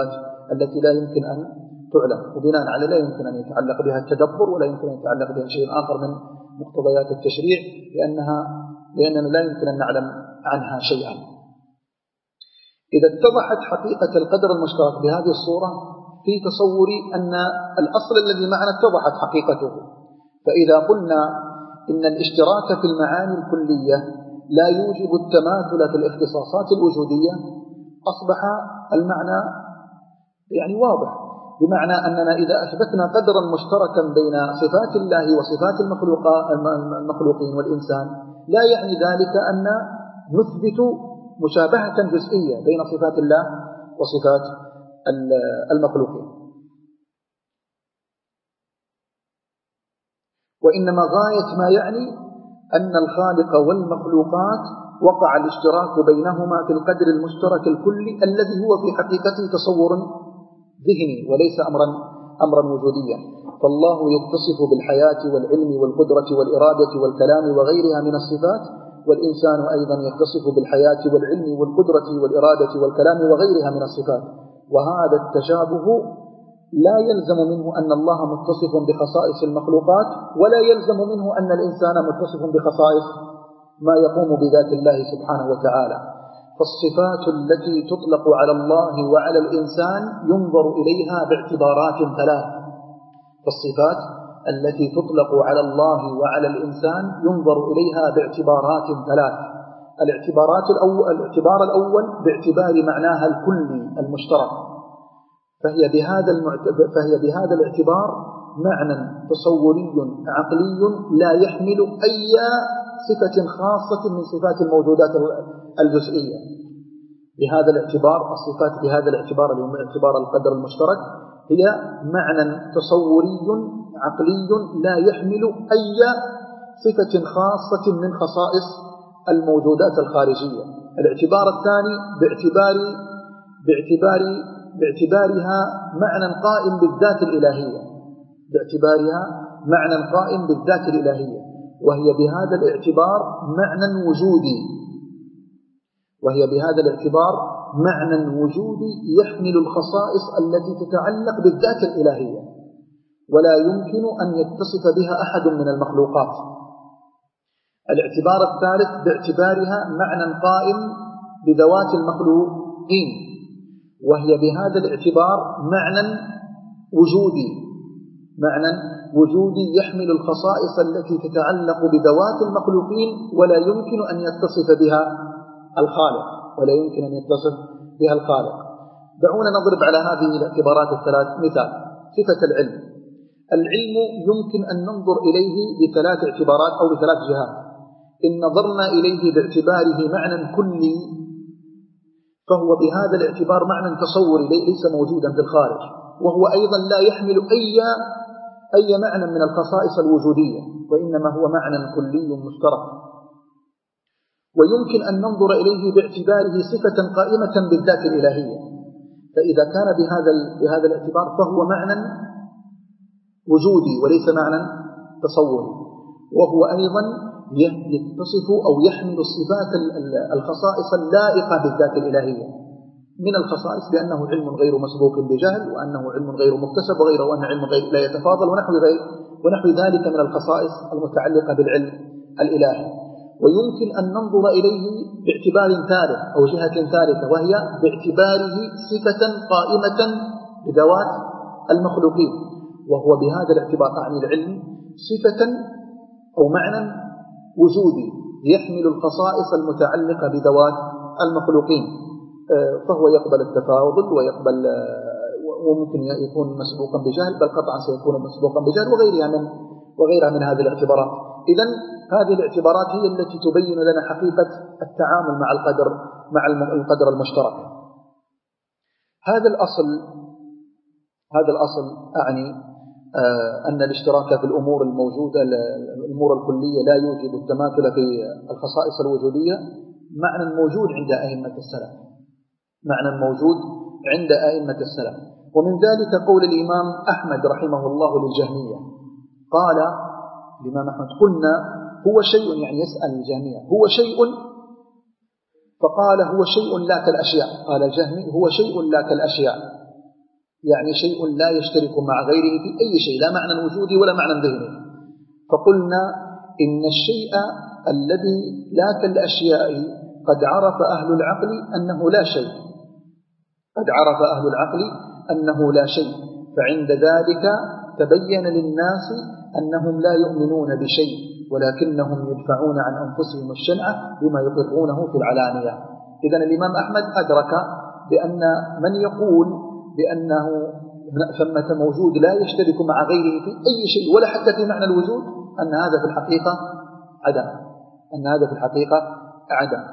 التي لا يمكن أن تعلم، وبناء على لا يمكن أن يتعلق بها التدبر ولا يمكن أن يتعلق بها شيء آخر من مقتضيات التشريع، لأنها لأننا لا يمكن أن نعلم عنها شيئا. إذا اتضحت حقيقة القدر المشترك بهذه الصورة في تصوري أن الأصل الذي معنا اتضحت حقيقته. فإذا قلنا إن الاشتراك في المعاني الكلية لا يوجب التماثل في الاختصاصات الوجودية، أصبح المعنى يعني واضح، بمعنى أننا إذا أثبتنا قدرا مشتركا بين صفات الله وصفات المخلوقين والإنسان لا يعني ذلك أن نثبت مشابهة جزئية بين صفات الله وصفات المخلوقين، وإنما غاية ما يعني أن الخالق والمخلوقات وقع الاشتراك بينهما في القدر المشترك الكلي الذي هو في حقيقته تصور ذهني وليس أمرا أمرا وجوديا. فالله يتصف بالحياة والعلم والقدرة والإرادة والكلام وغيرها من الصفات، والإنسان أيضا يتصف بالحياة والعلم والقدرة والإرادة والكلام وغيرها من الصفات. وهذا التشابه لا يلزم منه أن الله متصف بخصائص المخلوقات، ولا يلزم منه أن الإنسان متصف بخصائص ما يقوم بذات الله سبحانه وتعالى. فالصفات التي تطلق على الله وعلى الإنسان ينظر إليها باعتبارات ثلاث. فالصفات التي تطلق على الله وعلى الإنسان ينظر إليها باعتبارات ثلاث. الاعتبارات الأول الاعتبار الأول باعتبار معناها الكلي المشترك، فهي بهذا المعت... فهي بهذا الاعتبار معنى تصوري عقلي لا يحمل أي صفة خاصة من صفات الموجودات الجزئية. بهذا الاعتبار الصفات بهذا الاعتبار الاعتبار القدر المشترك هي معنى تصوري عقلي لا يحمل أي صفة خاصة من خصائص الموجودات الخارجية. الاعتبار الثاني باعتبار باعتبار باعتبارها معنى قائم بالذات الإلهية باعتبارها معنى قائم بالذات الإلهية وهي بهذا الاعتبار معنى وجودي وهي بهذا الاعتبار معنى وجودي يحمل الخصائص التي تتعلق بالذات الإلهية، ولا يمكن أن يتصف بها أحد من المخلوقات. الاعتبار الثالث باعتبارها معنى قائم بذوات المخلوقين، وهي بهذا الاعتبار معنى وجودي معنى وجودي يحمل الخصائص التي تتعلق بذوات المخلوقين، ولا يمكن أن يتصف بها الخالق ولا يمكن أن يتصف بها الخالق. دعونا نضرب على هذه الاعتبارات الثلاث مثال. صفة العلم. العلم يمكن أن ننظر إليه بثلاث اعتبارات أو بثلاث جهات. إن نظرنا إليه باعتباره معنى كلي فهو بهذا الاعتبار معنى تصوري ليس موجودا في الخارج، وهو أيضا لا يحمل أي أي معنى من الخصائص الوجودية، وإنما هو معنى كلي مشترك. ويمكن أن ننظر إليه باعتباره صفة قائمة بالذات الإلهية، فإذا كان بهذا بهذا الاعتبار فهو معنى وجودي وليس معنى تصوري، وهو أيضا يتصف أو يحمل الصفات الخصائص اللائقة بالذات الإلهية. من الخصائص بأنه علم غير مسبوق بجهل، وأنه علم غير مكتسب، وغيره وأن علم غير لا يتفاضل، ونحو ونحو ذلك من الخصائص المتعلقة بالعلم الإلهي. ويمكن أن ننظر إليه باعتبار ثالث أو جهة ثالثة، وهي باعتباره صفة قائمة بذوات المخلوقين، وهو بهذا الاعتبار أعني العلم صفة أو معنى وجودي يحمل الخصائص المتعلقة بذوات المخلوقين، فهو يقبل التفاضل ويقبل وممكن يكون مسبوقا بجهل، بل قطعا سيكون مسبوقا بجهل وغيرها من وغيرها من هذه الاعتبارات. إذن هذه الاعتبارات هي التي تبين لنا حقيقة التعامل مع القدر مع القدر المشترك. هذا الأصل هذا الأصل أعني أن الاشتراك في الأمور الموجودة الأمور الكلية لا يوجب التماثل في الخصائص الوجودية، معنى موجود عند أئمة السلف معنى موجود عند أئمة السلف ومن ذلك قول الإمام أحمد رحمه الله للجهمية. قال الإمام أحمد: قلنا هو شيء، يعني يسأل الجهمية هو شيء، فقال هو شيء لا كالأشياء. قال الجهمي هو شيء لا كالأشياء. يعني شيء لا يشترك مع غيره في أي شيء، لا معنى وجودي ولا معنى ذهني. فقلنا إن الشيء الذي لا كالأشياء قد عرف أهل العقل أنه لا شيء، قد عرف أهل العقل أنه لا شيء، فعند ذلك تبين للناس أنهم لا يؤمنون بشيء، ولكنهم يدفعون عن أنفسهم الشنعة بما يقرونه في العلانية. إذن الإمام أحمد أدرك بأن من يقول بأنه ثمة موجود لا يشترك مع غيره في أي شيء ولا حتى في معنى الوجود، أن هذا في الحقيقة عدم، أن هذا في الحقيقة عدم.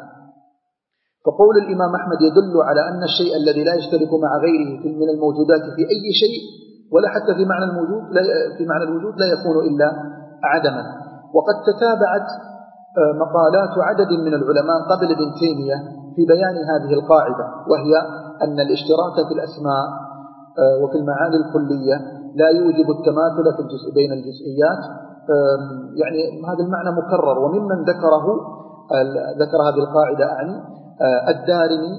فقول الإمام أحمد يدل على أن الشيء الذي لا يشترك مع غيره من الموجودات في أي شيء ولا حتى في معنى الموجود لا في معنى الوجود لا يكون إلا عدما. وقد تتابعت مقالات عدد من العلماء قبل ابن تيمية في بيان هذه القاعدة، وهي أن الاشتراك في الأسماء وفي المعاني الكلية لا يوجب التماثل في الجزء بين الجزئيات. يعني هذا المعنى مكرر، وممن ذكره ذكر هذه القاعدة أعني الدارمي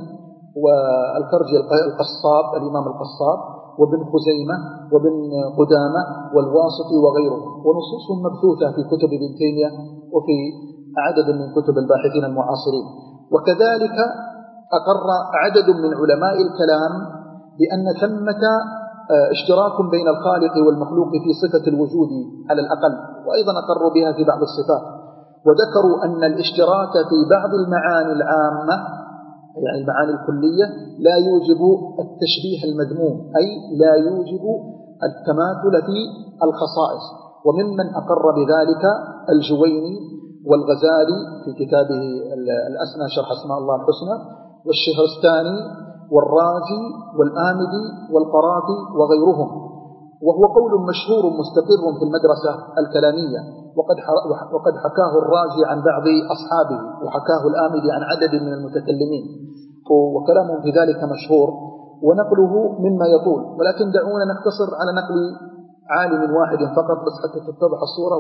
والكرجي القصاب الإمام القصاب وابن خزيمة وابن قدامة والواسطي وغيره، ونصوصهم مبثوثة في كتب ابن تيمية وفي عدد من كتب الباحثين المعاصرين. وكذلك أقر عدد من علماء الكلام بأن ثمة اشتراك بين الخالق والمخلوق في صفة الوجود على الأقل، وأيضا أقروا بها في بعض الصفات، وذكروا أن الاشتراك في بعض المعاني العامة يعني المعاني الكلية لا يوجب التشبيه المذموم، أي لا يوجب التماثل في الخصائص. وممن أقر بذلك الجويني والغزالي في كتابه الأسنى شرح اسماء الله الحسنى، والشهرستاني والرازي والآمدي والقرافي وغيرهم، وهو قول مشهور مستقر في المدرسة الكلامية، وقد وقد حكاه الرازي عن بعض أصحابه، وحكاه الآمدي عن عدد من المتكلمين، وكلامهم في ذلك مشهور ونقله مما يطول، ولكن دعونا نقتصر على نقل عالم واحد فقط بس حتى تتضح الصورة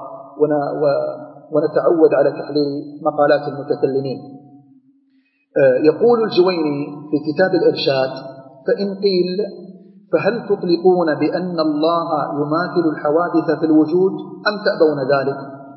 ونتعود على تحليل مقالات المتكلمين. يقول الجويني في كتاب الإرشاد: فإن قيل فهل تطلقون بأن الله يماثل الحوادث في الوجود أم تأبون ذلك؟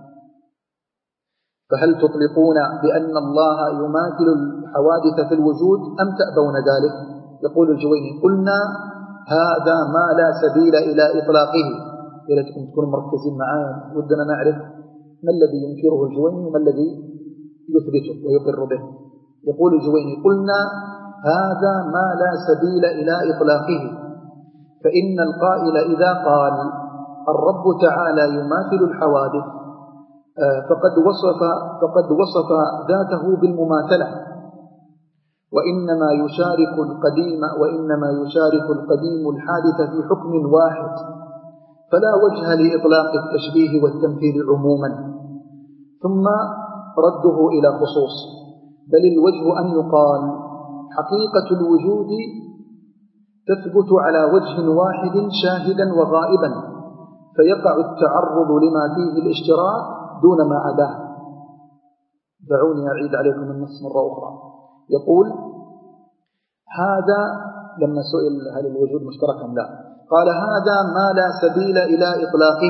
فهل تطلقون بأن الله يماثل الحوادث في الوجود أم تأبون ذلك؟ يقول الجويني: قلنا هذا ما لا سبيل إلى إطلاقه. إذا تكونوا مركزين معايا ودنا نعرف ما الذي ينكره الجويني وما الذي يثبته ويقر به. يقول الجويني: قلنا هذا ما لا سبيل إلى إطلاقه، فإن القائل إذا قال الرب تعالى يماثل الحوادث فقد وصف فقد وصف ذاته بالمماثلة، وإنما يشارك القديم وإنما يشارك القديم الحادث في حكم واحد، فلا وجه لإطلاق التشبيه والتمثيل عموما. ثم رده إلى خصوص، بل الوجه أن يقال حقيقة الوجود تثبت على وجه واحد شاهدا وغائبا، فيقع التعرض لما فيه الاشتراك دون ما عداه. دعوني أعيد عليكم النص مرة أخرى. يقول: هذا لما سئل هل الوجود مشترك أم لا، قال: هذا ما لا سبيل إلى إطلاقه،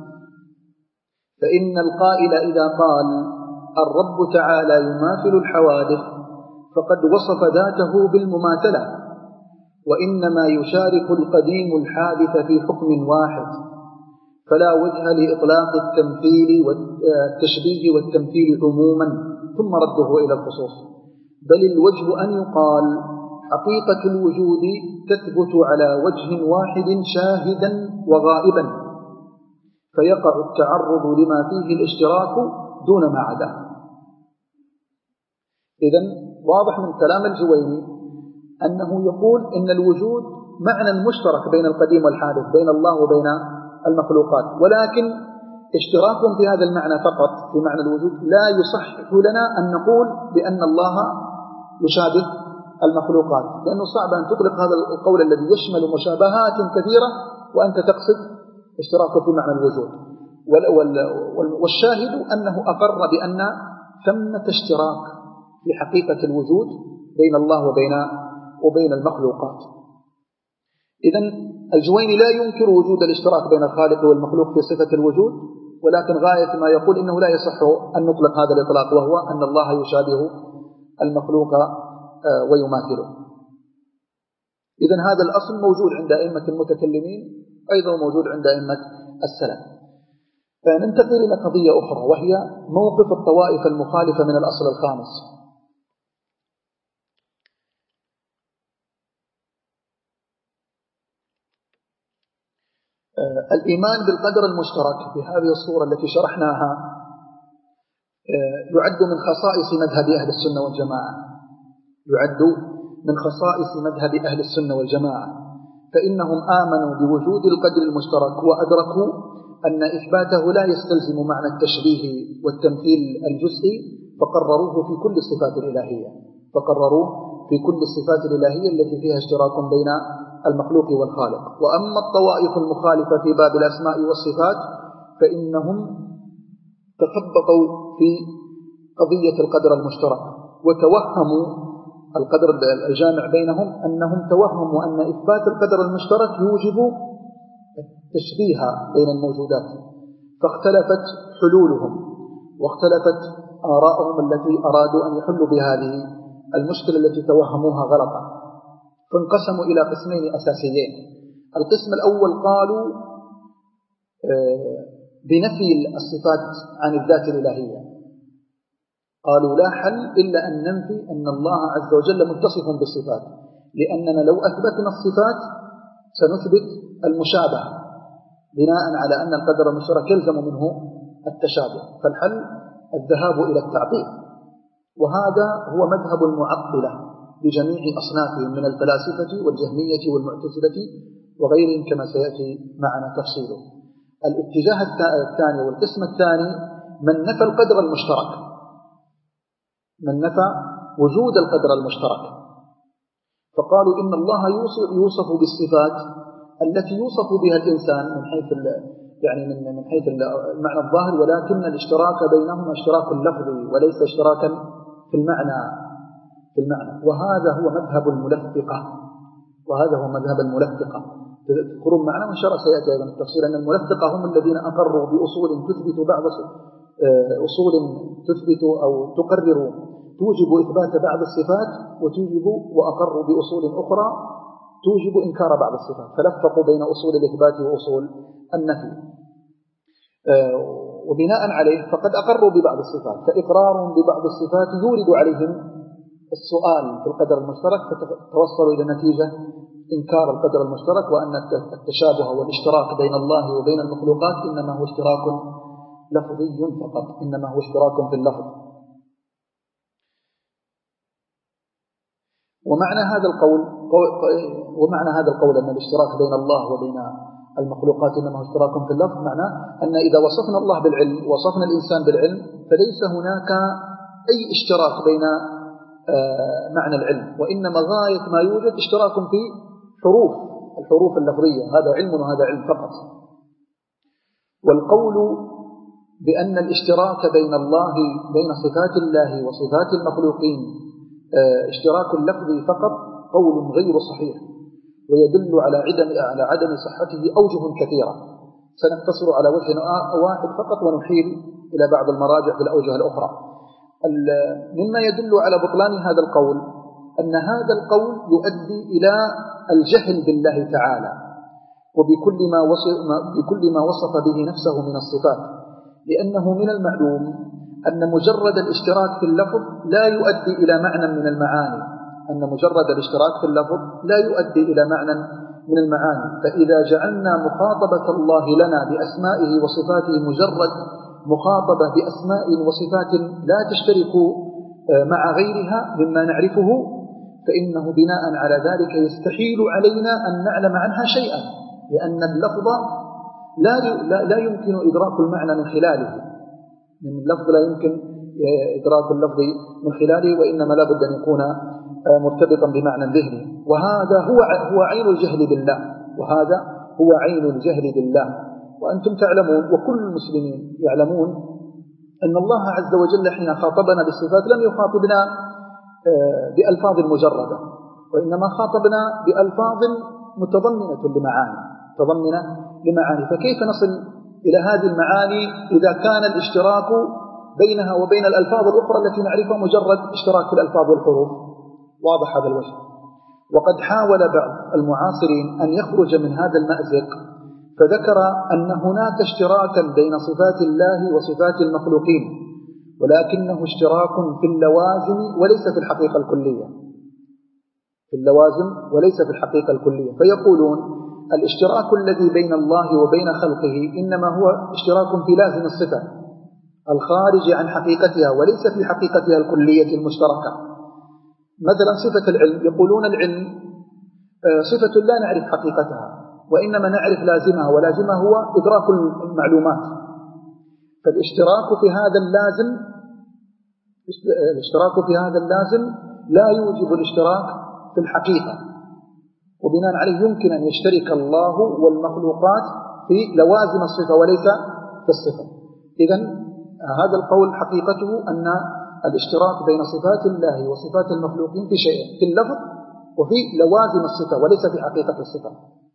فإن القائل إذا قال الرب تعالى يماثل الحوادث فقد وصف ذاته بالمماثلة، وإنما يشارك القديم الحادث في حكم واحد، فلا وجه لإطلاق التمثيل والتشبيه والتمثيل عموما. ثم رده إلى الخصوص، بل الوجه أن يقال حقيقة الوجود تثبت على وجه واحد شاهدا وغائبا، فيقع التعرض لما فيه الاشتراك دون ما عداه. إذن واضح من كلام الجويني أنه يقول إن الوجود معنى مشترك بين القديم والحادث، بين الله وبين المخلوقات، ولكن اشتراك في هذا المعنى فقط في معنى الوجود لا يصح لنا أن نقول بأن الله يشابه المخلوقات، لأنه صعب أن تطلق هذا القول الذي يشمل مشابهات كثيرة وأنت تقصد اشتراك في معنى الوجود. والشاهد أنه أقر بأن ثمة اشتراك في حقيقة الوجود بين الله وبين وبين المخلوقات. إذن الجويني لا ينكر وجود الاشتراك بين الخالق والمخلوق في صفة الوجود، ولكن غاية ما يقول إنه لا يصح أن نطلق هذا الإطلاق، وهو أن الله يشابه المخلوق ويماثله. إذن هذا الأصل موجود عند أئمة المتكلمين، أيضا موجود عند أئمة السلف. فننتقل إلى قضية أخرى، وهي موقف الطوائف المخالفة من الأصل الخامس. الإيمان بالقدر المشترك بهذه الصورة التي شرحناها يعد من خصائص مذهب أهل السنة والجماعة، يعد من خصائص مذهب أهل السنة والجماعة، فإنهم آمنوا بوجود القدر المشترك وأدركوا أن إثباته لا يستلزم معنى التشبيه والتمثيل الجزئي، فقرروه في كل الصفات الإلهية، فقرروه في كل الصفات الإلهية التي فيها اشتراك بين المخلوق والخالق. وأما الطوائف المخالفة في باب الأسماء والصفات فإنهم تخبطوا في قضية القدر المشترك، وتوهموا القدر الجامع بينهم، أنهم توهموا أن إثبات القدر المشترك يوجب التشبيه بين الموجودات، فاختلفت حلولهم واختلفت آراءهم التي أرادوا أن يحلوا بهذه المشكلة التي توهموها غلطا، فانقسموا إلى قسمين أساسيين. القسم الأول قالوا بنفي الصفات عن الذات الإلهية، قالوا لا حل إلا أن ننفي أن الله عز وجل متصف بالصفات، لأننا لو أثبتنا الصفات سنثبت المشابهة بناء على أن القدر المشترك يلزم منه التشابه، فالحل الذهاب إلى التعطيل، وهذا هو مذهب المعطلة بجميع أصنافهم من الفلاسفة والجهمية والمعتزلة وغيرهم كما سيأتي معنا تفصيله. الاتجاه الثاني والقسم الثاني من نفى القدر المشترك، من نفى وجود القدر المشترك، فقالوا إن الله يوصف بالصفات التي يوصف بها الإنسان من حيث يعني من من حيث المعنى الظاهر، ولكن الاشتراك بينهما اشتراك لفظي وليس اشتراكا في المعنى في المعنى وهذا هو مذهب الملفقة، وهذا هو مذهب الملفقة. تذكرون معنا وإن شاء الله سيأتي أيضا التفصيل أن الملفقة هم الذين أقروا بأصول تثبت بعض أصول تثبت أو تقرر توجب إثبات بعض الصفات وتوجب وأقروا بأصول أخرى توجب إنكار بعض الصفات، فلفقوا بين أصول الإثبات وأصول النفي، وبناء عليه فقد أقروا ببعض الصفات، فإقرارهم ببعض الصفات يورد عليهم السؤال في القدر المشترك، فتوصلوا إلى نتيجة إنكار القدر المشترك، وأن التشابه والاشتراك بين الله وبين المخلوقات إنما هو اشتراك لفظي فقط، إنما هو اشتراك في اللفظ. ومعنى هذا القول ومعنى هذا القول أن الاشتراك بين الله وبين المخلوقات إنما هو اشتراك في اللفظ، معناه أن إذا وصفنا الله بالعلم وصفنا الإنسان بالعلم فليس هناك أي اشتراك بين معنى العلم، وإنما غاية ما يوجد اشتراك في حروف الحروف اللفظية، هذا علم وهذا علم فقط. والقول بأن الاشتراك بين الله بين صفات الله وصفات المخلوقين اشتراك لفظي فقط قول غير صحيح، ويدل على عدم على عدم صحته أوجه كثيرة، سنقتصر على وجه واحد فقط ونحيل إلى بعض المراجع في الأوجه الأخرى. مما يدل على بطلان هذا القول أن هذا القول يؤدي إلى الجهل بالله تعالى وبكل ما وصف بكل ما وصف به نفسه من الصفات، لأنه من المعلوم أن مجرد الاشتراك في اللفظ لا يؤدي إلى معنى من المعاني، أن مجرد الاشتراك في اللفظ لا يؤدي إلى معنى من المعاني، فإذا جعلنا مخاطبة الله لنا بأسمائه وصفاته مجرد مخاطبة بأسماء وصفات لا تشترك مع غيرها مما نعرفه، فإنه بناء على ذلك يستحيل علينا أن نعلم عنها شيئا، لأن اللفظ لا لا يمكن إدراك المعنى من خلاله، من اللفظ لا يمكن إدراك اللفظ من خلاله، وإنما لا بد أن يكون مرتبطا بمعنى ذهني، وهذا هو هو عين الجهل بالله، وهذا هو عين الجهل بالله. وأنتم تعلمون وكل المسلمين يعلمون أن الله عز وجل حين خاطبنا بالصفات لم يخاطبنا بألفاظ مجردة، وإنما خاطبنا بألفاظ متضمنة لمعاني متضمنة لمعاني فكيف نصل إلى هذه المعاني إذا كان الاشتراك بينها وبين الألفاظ الأخرى التي نعرفها مجرد اشتراك في الألفاظ والحروف؟ واضح هذا الوجه. وقد حاول بعض المعاصرين أن يخرج من هذا المأزق فذكر أن هناك اشتراكا بين صفات الله وصفات المخلوقين، ولكنه اشتراك في اللوازم وليس في الحقيقة الكلية في اللوازم وليس في الحقيقة الكلية فيقولون الاشتراك الذي بين الله وبين خلقه إنما هو اشتراك في لازم الصفة الخارج عن حقيقتها وليس في حقيقتها الكلية المشتركة. مثلا صفة العلم، يقولون العلم صفة لا نعرف حقيقتها وإنما نعرف لازمها، ولازمها هو إدراك المعلومات. فالاشتراك في هذا اللازم الاشتراك في هذا اللازم لا يوجب الاشتراك في الحقيقة، وبناء عليه يمكن أن يشترك الله والمخلوقات في لوازم الصفة وليس في الصفة. إذن هذا القول حقيقته أن الاشتراك بين صفات الله وصفات المخلوقين في شيء، في اللفظ وفي لوازم الصفة وليس في حقيقة الصفة.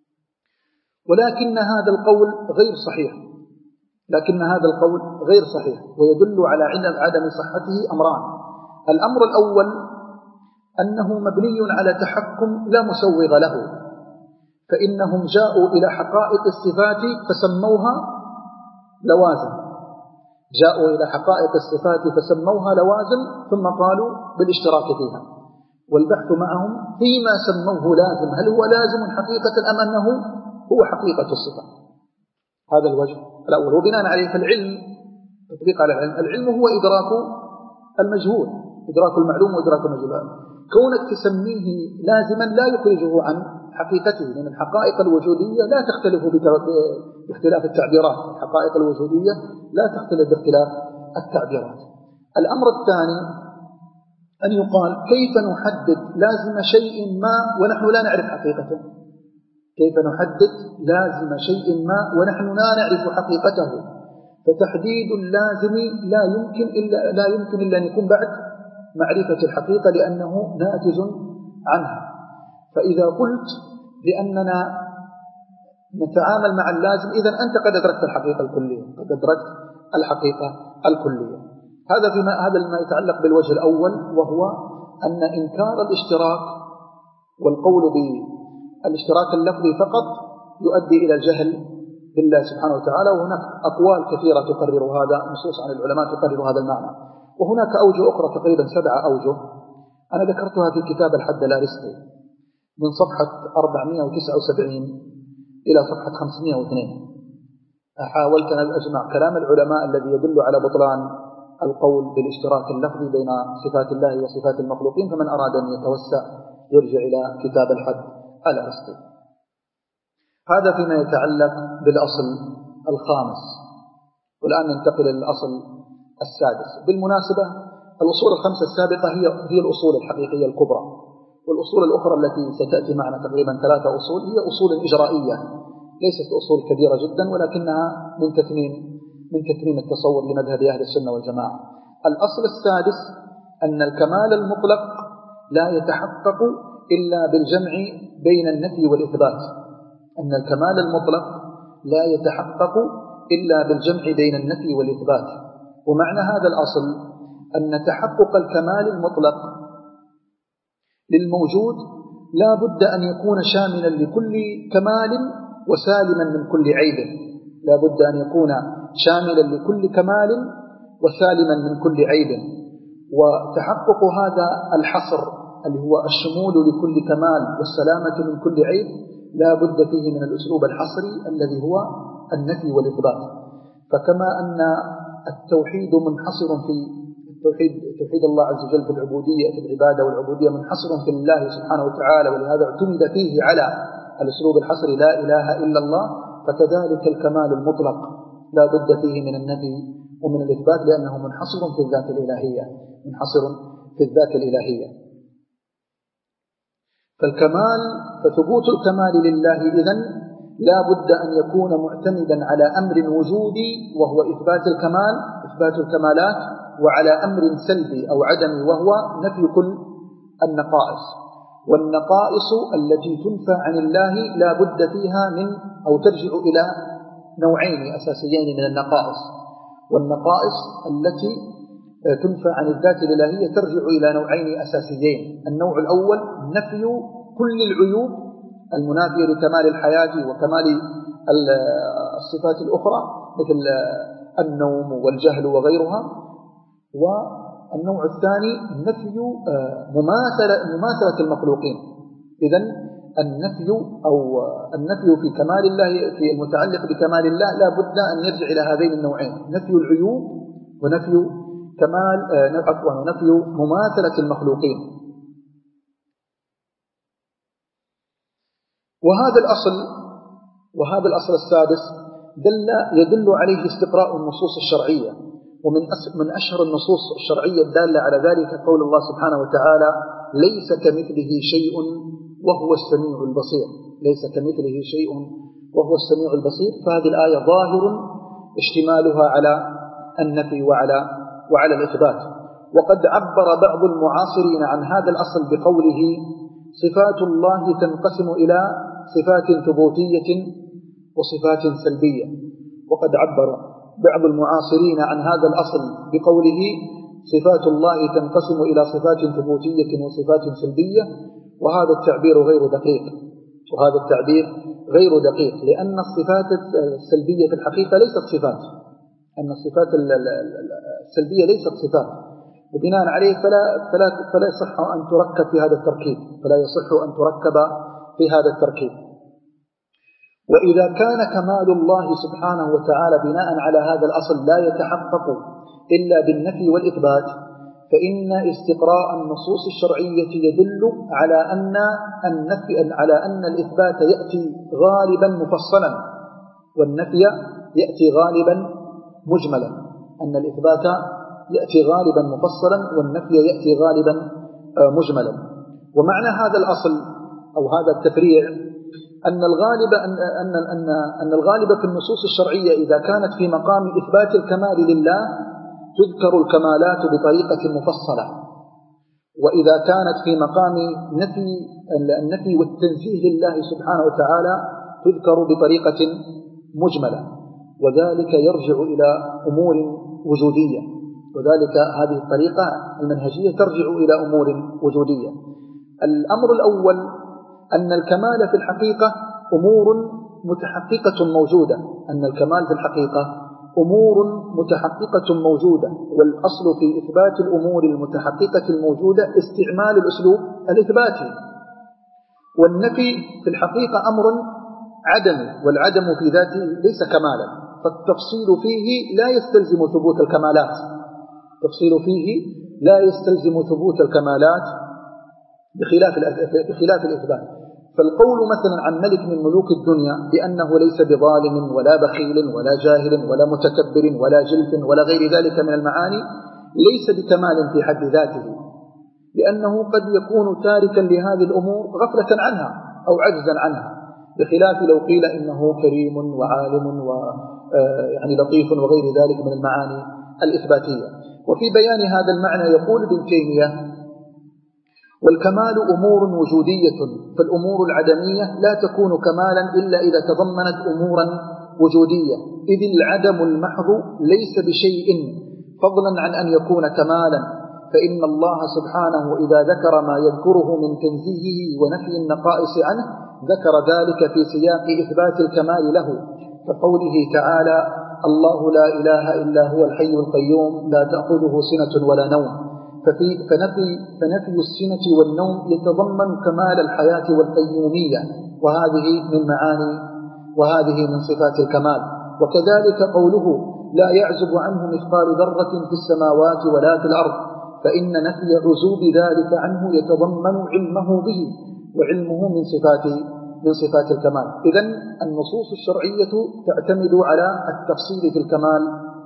ولكن هذا القول غير صحيح لكن هذا القول غير صحيح ويدل على عدم صحته أمران. الأمر الأول أنه مبني على تحكم لا مسوغ له، فإنهم جاءوا إلى حقائق الصفات فسموها لوازم جاءوا إلى حقائق الصفات فسموها لوازم ثم قالوا بالاشتراك فيها، والبحث معهم فيما سموه لازم هل هو لازم حقيقة أم أنه هو حقيقة الصفة. هذا الوجه الأول. وبناء عليه فالعلم تطبيق على العلم العلم هو إدراك المجهول إدراك المعلوم وإدراك المجهول. كونك تسميه لازما لا يخرجه عن حقيقته، لأن الحقائق الوجودية لا تختلف باختلاف التعبيرات الحقائق الوجودية لا تختلف باختلاف التعبيرات. الأمر الثاني أن يقال كيف نحدد لازم شيء ما ونحن لا نعرف حقيقته كيف نحدد لازم شيء ما ونحن لا نعرف حقيقته. فتحديد اللازم لا يمكن إلا, لا يمكن إلا أن يكون بعد معرفة الحقيقة لأنه ناتج عنها. فإذا قلت بأننا نتعامل مع اللازم إذن أنت قد أدركت الحقيقة الكلية قد أدركت الحقيقة الكلية. هذا فيما هذا ما يتعلق بالوجه الأول، وهو أن إنكار الاشتراك والقول بالاشتراك اللفظي فقط يؤدي إلى الجهل بالله سبحانه وتعالى. وهناك أقوال كثيرة تقرر هذا، نصوص عن العلماء تقرر هذا المعنى، وهناك أوجه أخرى تقريبا سبعة أوجه أنا ذكرتها في كتاب الحد الأرسطي من صفحة أربعمائة وتسعة وسبعين إلى صفحة خمسمائة واثنين. حاولت أن أجمع كلام العلماء الذي يدل على بطلان القول بالاشتراك اللفظي بين صفات الله وصفات المخلوقين، فمن أراد أن يتوسع يرجع إلى كتاب الحد الأرسطي. هذا فيما يتعلق بالأصل الخامس. والآن ننتقل للأصل السادس. بالمناسبة الأصول الخمسة السابقة هي هي الأصول الحقيقية الكبرى، والأصول الأخرى التي ستأتي معنا تقريبا ثلاثة أصول هي أصول إجرائية ليست أصول كبيرة جدا، ولكنها من تتميم من تتميم التصور لمذهب أهل السنة والجماعة. الأصل السادس أن الكمال المطلق لا يتحقق إلا بالجمع بين النفي والإثبات أن الكمال المطلق لا يتحقق إلا بالجمع بين النفي والإثبات. ومعنى هذا الأصل أن تحقق الكمال المطلق للموجود لا بد أن يكون شاملا لكل كمال وسالما من كل عيب لا بد أن يكون شاملا لكل كمال وسالما من كل عيب. وتحقق هذا الحصر اللي هو الشمول لكل كمال والسلامة من كل عيب لا بد فيه من الأسلوب الحصري الذي هو النفي والإثبات. فكما أن التوحيد منحصر في التوحيد توحيد الله عز وجل في العبودية في العبادة والعبودية منحصر في الله سبحانه وتعالى، ولهذا اعتمد فيه على الأسلوب الحصري لا إله إلا الله، فكذلك الكمال المطلق لا بد فيه من النفي ومن الإثبات لأنه منحصر في الذات الإلهية منحصر في الذات الإلهية. فالكمال فثبوت الكمال لله إذن لا بد أن يكون معتمدا على أمر وجودي وهو إثبات الكمال إثبات الكمالات، وعلى أمر سلبي أو عدمي وهو نفي كل النقائص. والنقائص التي تنفى عن الله لا بد فيها من أو ترجع إلى نوعين أساسيين من النقائص. والنقائص التي تنفى عن الذات الإلهية ترجع إلى نوعين أساسيين. النوع الأول نفي كل العيوب المنافية لكمال الحياة وكمال الصفات الأخرى مثل النوم والجهل وغيرها. والنوع الثاني نفي مماثلة, مماثلة المخلوقين. إذن النفي أو النفي في كمال الله في المتعلق بكمال الله لا بد أن يرجع إلى هذين النوعين، نفي العيوب ونفي كمال عفوا ونفي مماثلة المخلوقين. وهذا الأصل وهذا الأصل السادس دل يدل عليه استقراء النصوص الشرعية. ومن من أشهر النصوص الشرعية الدالة على ذلك قول الله سبحانه وتعالى: ليس كمثله شيء وهو السميع البصير. ليس كمثله شيء وهو السميع البصير. فهذه الآية ظاهر اشتمالها على النفي وعلى وعلى الإثبات. وقد عبر بعض المعاصرين عن هذا الأصل بقوله: صفات الله تنقسم إلى صفات ثبوتية وصفات سلبية. وقد عبر بعض المعاصرين عن هذا الأصل بقوله: صفات الله تنقسم إلى صفات ثبوتية وصفات سلبية. وهذا التعبير غير دقيق وهذا التعبير غير دقيق لأن الصفات السلبية في الحقيقة ليست صفات أن الصفات السلبية ليست صفات. وبناء عليه فلا, فلا, فلا يصح أن تركب في هذا التركيب فلا يصح أن تركب في هذا التركيب. وإذا كان كمال الله سبحانه وتعالى بناء على هذا الأصل لا يتحقق إلا بالنفي والإثبات، فإن استقراء النصوص الشرعية يدل على أن النفي على أن الإثبات يأتي غالبا مفصلا والنفي يأتي غالبا مجملا. أن الإثبات يأتي غالبا مفصلا والنفي يأتي غالبا مجملا. ومعنى هذا الأصل أو هذا التفريع أن الغالب أن أن أن أن الغالب في النصوص الشرعية إذا كانت في مقام إثبات الكمال لله تذكر الكمالات بطريقة مفصلة، وإذا كانت في مقام نفي النفي والتنزيه لله سبحانه وتعالى تذكر بطريقة مجملة. وذلك يرجع إلى أمور وجودية وذلك هذه الطريقة المنهجية ترجع إلى أمور وجودية. الأمر الأول أن الكمال في الحقيقة أمور متحققة موجودة أن الكمال في الحقيقة أمور متحققة موجودة. والأصل في إثبات الأمور المتحققة الموجودة استعمال الأسلوب الإثباتي. والنفي في الحقيقة أمر عدمي والعدم في ذاته ليس كمالا، فالتفصيل فيه لا يستلزم ثبوت الكمالات التفصيل فيه لا يستلزم ثبوت الكمالات بخلاف بخلاف الإثبات. فالقول مثلا عن ملك من ملوك الدنيا بأنه ليس بظالم ولا بخيل ولا جاهل ولا متكبر ولا جلف ولا غير ذلك من المعاني ليس بكمال في حد ذاته، لأنه قد يكون تاركا لهذه الأمور غفلة عنها أو عجزا عنها، بخلاف لو قيل إنه كريم وعالم ويعني لطيف وغير ذلك من المعاني الإثباتية. وفي بيان هذا المعنى يقول ابن تيمية: والكمال أمور وجودية، فالأمور العدمية لا تكون كمالا إلا إذا تضمنت أمورا وجودية، إذ العدم المحض ليس بشيء فضلا عن أن يكون كمالا. فإن الله سبحانه إذا ذكر ما يذكره من تنزيهه ونفي النقائص عنه ذكر ذلك في سياق إثبات الكمال له، كقوله تعالى: الله لا إله إلا هو الحي القيوم لا تأخذه سنة ولا نوم. ففي فنفي, فنفي السنة والنوم يتضمن كمال الحياة والقيومية، وهذه من معاني وهذه من صفات الكمال. وكذلك قوله: لا يعزب عنه مثقال ذرة في السماوات ولا في الأرض، فإن نفي عزوب ذلك عنه يتضمن علمه به، وعلمه من صفات من صفات الكمال. إذن النصوص الشرعية تعتمد على التفصيل في الكمال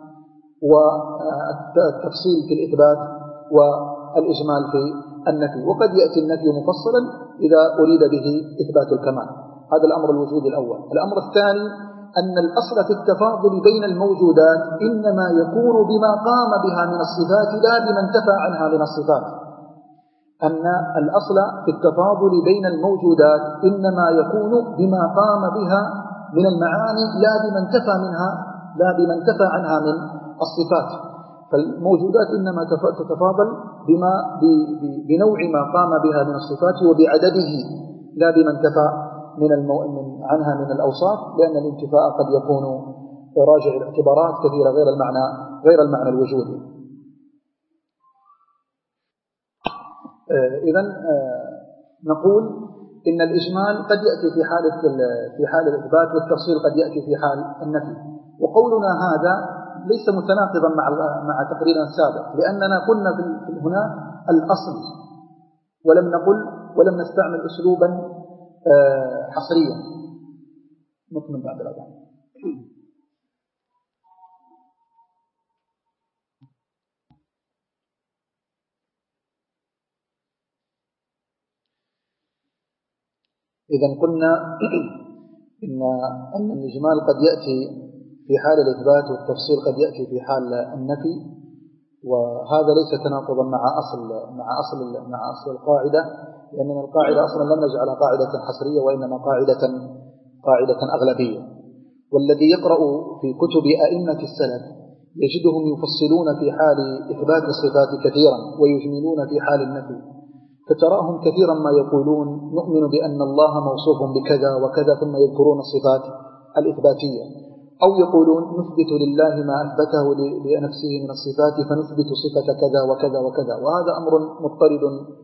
والتفصيل في الإثبات والإجمال في النفي. وقد يأتي النفي مفصلا إذا أريد به إثبات الكمال. هذا الأمر الوجودي الأول. الأمر الثاني أن الأصل في التفاضل بين الموجودات إنما يكون بما قام بها من الصفات لا بما انتفى عنها من الصفات. أن الأصل في التفاضل بين الموجودات إنما يكون بما قام بها من المعاني لا بما انتفى منها لا بما انتفى عنها من الصفات. فالموجودات إنما تتفاضل بما بنوع ما قام بها من الصفات وبعدده لا بما انتفى من المو... من عنها من الأوصاف، لأن الانتفاء قد يكون راجع الاعتبارات كثيرة غير المعنى غير المعنى الوجودي. إذن نقول إن الإجمال قد يأتي في حالة في حال الإثبات، والتفصيل قد يأتي في حال النفي. وقولنا هذا ليس متناقضا مع مع تقريرنا السابق، لأننا قلنا في هنا الأصل، ولم نقل ولم نستعمل أسلوبا حصريا. نكمل بعد الأذان. إذن قلنا إن أن الإجمال قد يأتي في حال الإثبات، والتفصيل قد يأتي في حال النفي، وهذا ليس تناقضا مع أصل مع أصل مع أصل القاعدة، لأننا القاعدة أصلا لم نجعلها قاعدة حصرية، وإنما قاعدة قاعدة أغلبية. والذي يقرأ في كتب أئمة السلف يجدهم يفصلون في حال إثبات الصفات كثيرا ويجملون في حال النفي، فتراهم كثيرا ما يقولون نؤمن بأن الله موصوف بكذا وكذا، ثم يذكرون الصفات الإثباتية، أو يقولون نثبت لله ما أثبته لنفسه من الصفات فنثبت صفة كذا وكذا وكذا. وهذا أمر مضطرد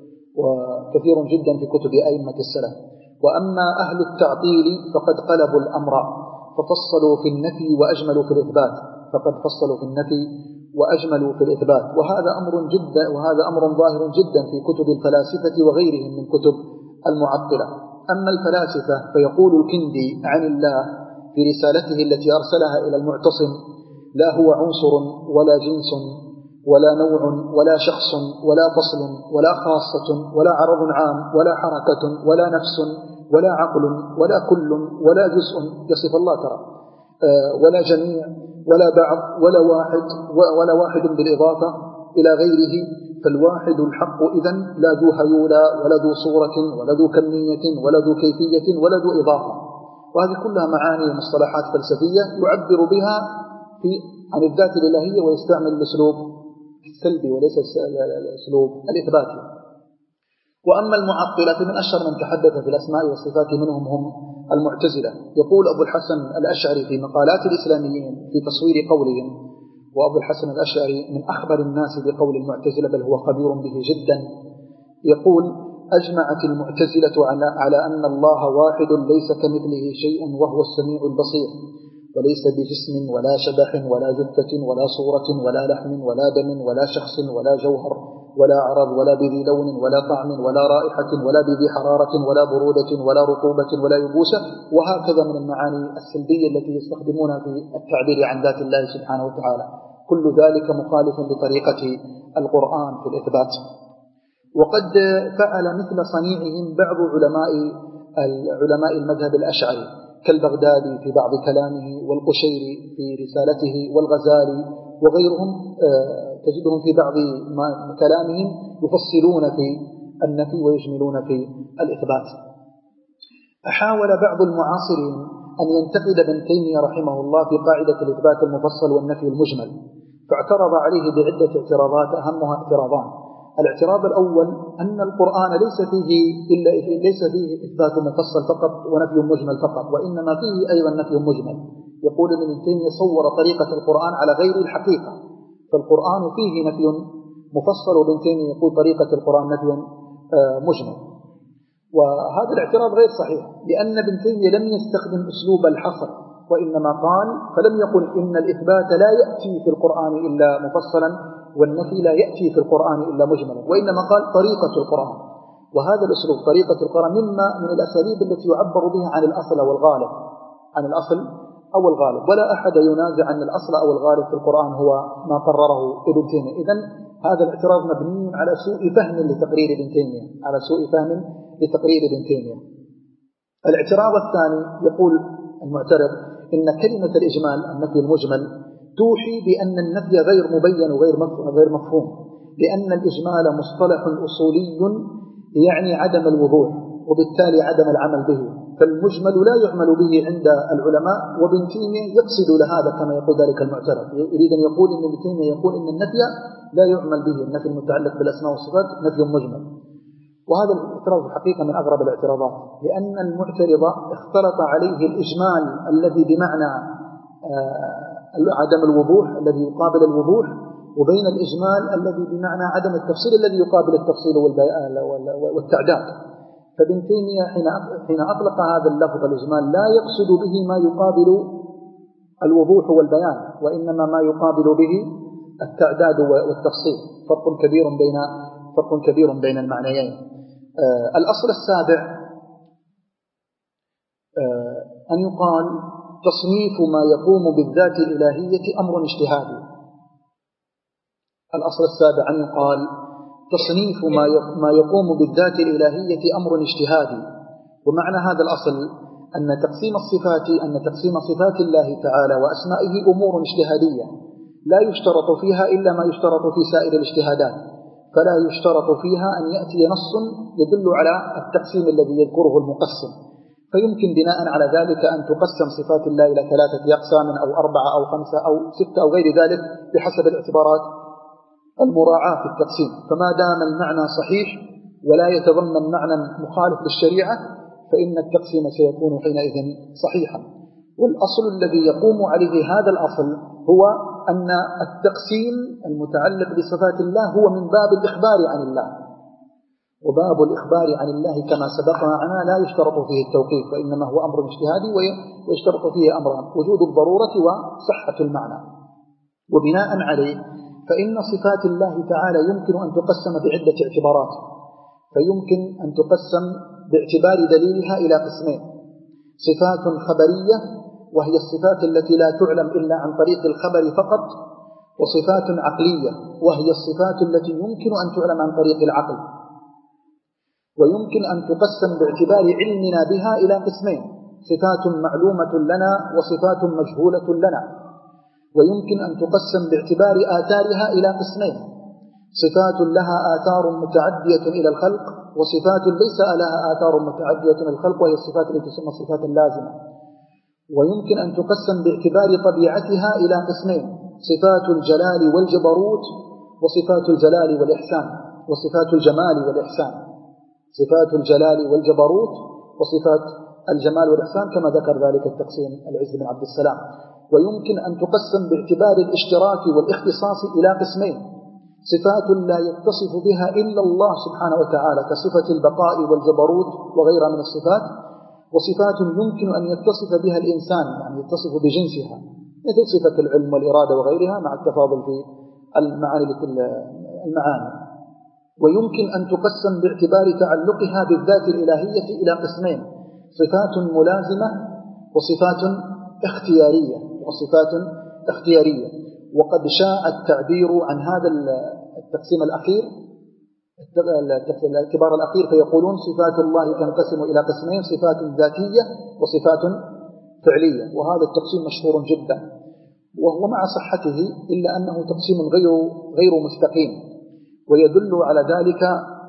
وكثير جدا في كتب أئمة السلف. وأما أهل التعطيل فقد قلبوا الأمر ففصلوا في النفي وأجملوا في الإثبات، فقد فصلوا في النفي وأجملوا في الإثبات. وهذا أمر جدا وهذا أمر ظاهر جدا في كتب الفلاسفة وغيرهم من كتب المعطلة. أما الفلاسفة فيقول الكندي عن الله في رسالته التي أرسلها إلى المعتصم: لا هو عنصر ولا جنس ولا نوع ولا شخص ولا فصل ولا خاصة ولا عرض عام ولا حركة ولا نفس ولا عقل ولا كل ولا جزء، يصف الله ترى، ولا جميع ولا بعض ولا واحد ولا واحد بالإضافة إلى غيره. فالواحد الحق إذن لا ذو هيولى ولا ذو صورة ولا ذو كمية ولا ذو كيفية ولا ذو إضافة. وهذه كلها معاني ومصطلحات فلسفية يعبر بها في عن الذات الإلهية، ويستعمل الأسلوب السلبي وليس الأسلوب الإثباتي. وأما المعطلة فمن أشهر من تحدث في الأسماء والصفات منهم هم المعتزلة. يقول أبو الحسن الأشعري في مقالات الإسلاميين في تصوير قولهم، وأبو الحسن الأشعري من أخبر الناس بقول المعتزلة بل هو خبير به جدا، يقول: أجمعت المعتزلة على أن الله واحد ليس كمثله شيء وهو السميع البصير، وليس بجسم ولا شبح ولا جثة ولا صورة ولا لحم ولا دم ولا شخص ولا جوهر ولا عرض ولا بذي لون ولا طعم ولا رائحة ولا بذي حرارة ولا برودة ولا رطوبة ولا يبوسة. وهكذا من المعاني السلبية التي يستخدمونها في التعبير عن ذات الله سبحانه وتعالى. كل ذلك مخالف لطريقة القرآن في الإثبات. وقد فعل مثل صنيعهم بعض علماء علماء المذهب الأشعري كالبغدادي في بعض كلامه، والقشيري في رسالته، والغزالي وغيرهم تجدهم في بعض كلامهم يفصلون في النفي ويجملون في الإثبات. حاول بعض المعاصرين أن ينتقد ابن تيمية رحمه الله في قاعدة الإثبات المفصل والنفي المجمل، فاعترض عليه بعدة اعتراضات أهمها اعتراضان. الاعتراض الأول أن القرآن ليس فيه إلا ليس فيه إثبات مفصل فقط ونفي مجمل فقط، وإنما فيه أيضا نفي مجمل. يقول ابن تيمية صور طريقة القرآن على غير الحقيقة، فالقرآن فيه نفي مفصل، وابن تيمية يقول طريقة القرآن نفي مجمل. وهذا الاعتراض غير صحيح، لأن ابن تيمية لم يستخدم أسلوب الحصر، وإنما قال فلم يقل إن الإثبات لا يأتي في القرآن إلا مفصلا والنفي لا يأتي في القرآن إلا مجملا، وإنما قال طريقة القرآن. وهذا الأسلوب طريقة القرآن مما من الأساليب التي يعبر بها عن الأصل والغالب، عن الأصل أو الغالب، ولا أحد ينازع أن الأصل أو الغالب في القرآن هو ما قرره ابن تيمية. إذن هذا الاعتراض مبني على سوء فهم لتقرير ابن تيمية على سوء فهم لتقرير ابن تيمية. الاعتراض الثاني يقول المعترض إن كلمة الإجمال النفي المجمل توحي بأن النفي غير مبين وغير غير مفهوم، لأن الإجمال مصطلح أصولي يعني عدم الوضوح وبالتالي عدم العمل به، فالمجمل لا يعمل به عند العلماء. وابن تيمية يقصد لهذا كما يقول ذلك المعترض، يريد أن يقول إن ابن تيمية يقول إن النفي لا يعمل به، النفي المتعلق بالأسماء والصفات نفي مجمل. وهذا الاعتراض الحقيقة من أغرب الاعتراضات، لأن المعترض اختلط عليه الإجمال الذي بمعنى عدم الوضوح الذي يقابل الوضوح، وبين الإجمال الذي بمعنى عدم التفصيل الذي يقابل التفصيل والتعداد. فابن تيمية حين أطلق هذا اللفظ الإجمال لا يقصد به ما يقابل الوضوح والبيان، وإنما ما يقابل به التعداد والتفصيل. فرق كبير بين فرق كبير بين المعنيين. آه الأصل السابع آه أن يقال تصنيف ما يقوم بالذات الإلهية أمر اجتهادي. الأصل السابع أن يقال تصنيف ما يقوم بالذات الإلهية أمر اجتهادي. ومعنى هذا الأصل أن تقسيم الصفات أن تقسيم صفات الله تعالى وأسمائه أمور اجتهادية لا يشترط فيها إلا ما يشترط في سائر الاجتهادات، فلا يشترط فيها أن يأتي نص يدل على التقسيم الذي يذكره المقسم. فيمكن بناء على ذلك أن تقسم صفات الله إلى ثلاثة أقسام أو أربعة أو خمسة أو ستة أو غير ذلك بحسب الاعتبارات المراعاة في التقسيم. فما دام المعنى صحيح ولا يتضمن معنى مخالف للشريعة فإن التقسيم سيكون حينئذ صحيحا. والأصل الذي يقوم عليه هذا الأصل هو أن التقسيم المتعلق بصفات الله هو من باب الإخبار عن الله، وباب الإخبار عن الله كما سبق معنا لا يشترط فيه التوقيف، وإنما هو أمر اجتهادي ويشترط فيه أمران: وجود الضرورة وصحة المعنى. وبناء عليه فإن صفات الله تعالى يمكن أن تقسم بعدة اعتبارات. فيمكن أن تقسم باعتبار دليلها إلى قسمين: صفات خبرية وهي الصفات التي لا تعلم إلا عن طريق الخبر فقط، وصفات عقلية وهي الصفات التي يمكن أن تعلم عن طريق العقل. ويمكن أن تقسم باعتبار علمنا بها إلى قسمين: صفات معلومة لنا وصفات مجهولة لنا. ويمكن أن تقسم باعتبار آثارها إلى قسمين: صفات لها آثار متعدية إلى الخلق وصفات ليس لها آثار متعدية إلى الخلق، وهي الصفات التي تسمى الصفات اللازمة. ويمكن أن تقسم باعتبار طبيعتها إلى قسمين: صفات الجلال والجبروت وصفات الجلال والإحسان وصفات الجمال والإحسان. صفات الجلال والجبروت وصفات الجمال والإحسان كما ذكر ذلك التقسيم العز بن عبد السلام. ويمكن أن تقسم باعتبار الاشتراك والاختصاص إلى قسمين: صفات لا يتصف بها إلا الله سبحانه وتعالى كصفة البقاء والجبروت وغيرها من الصفات، وصفات يمكن أن يتصف بها الإنسان يعني يتصف بجنسها مثل صفة العلم والإرادة وغيرها مع التفاضل في المعاني المعاني. ويمكن أن تقسم باعتبار تعلقها بالذات الإلهية إلى قسمين: صفات ملازمة وصفات اختيارية وصفات اختيارية. وقد شاع التعبير عن هذا التقسيم الأخير الاعتبار الأخير، فيقولون صفات الله تنقسم إلى قسمين: صفات ذاتية وصفات فعلية. وهذا التقسيم مشهور جدا وهو مع صحته إلا أنه تقسيم غير غير مستقيم، ويدل على ذلك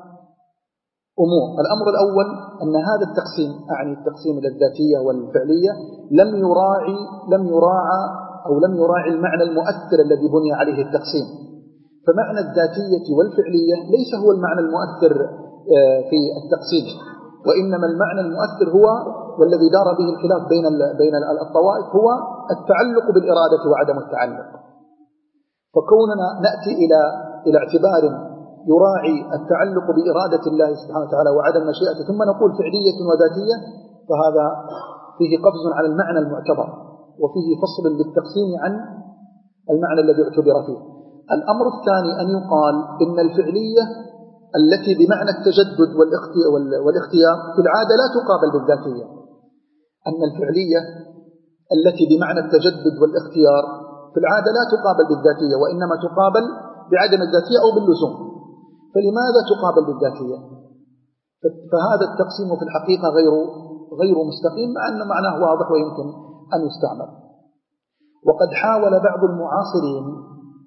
أمور. الأمر الأول أن هذا التقسيم أعني التقسيم إلى الذاتية والفعلية لم يراعي لم يراعى أو لم يراعي المعنى المؤثر الذي بني عليه التقسيم. فمعنى الذاتية والفعلية ليس هو المعنى المؤثر في التقسيم، وإنما المعنى المؤثر هو والذي دار به الخلاف بين بين الطوائف هو التعلق بالإرادة وعدم التعلق. فكوننا نأتي إلى إلى اعتبار يراعي التعلق بإرادة الله سبحانه وتعالى وعدم مشيئته ثم نقول فعلية وذاتية، فهذا فيه قفز على المعنى المعتبر وفيه فصل للتقسيم عن المعنى الذي اعتبر فيه. الأمر الثاني أن يقال إن الفعلية التي بمعنى التجدد والاختيار في العادة لا تقابل بالذاتية. أن الفعلية التي بمعنى التجدد والاختيار في العادة لا تقابل بالذاتية، وإنما تقابل بعدم الذاتية أو باللزوم. فلماذا تقابل بالذاتية؟ فهذا التقسيم في الحقيقة غير غير مستقيم، مع أن معناه واضح ويمكن أن يستعمل. وقد حاول بعض المعاصرين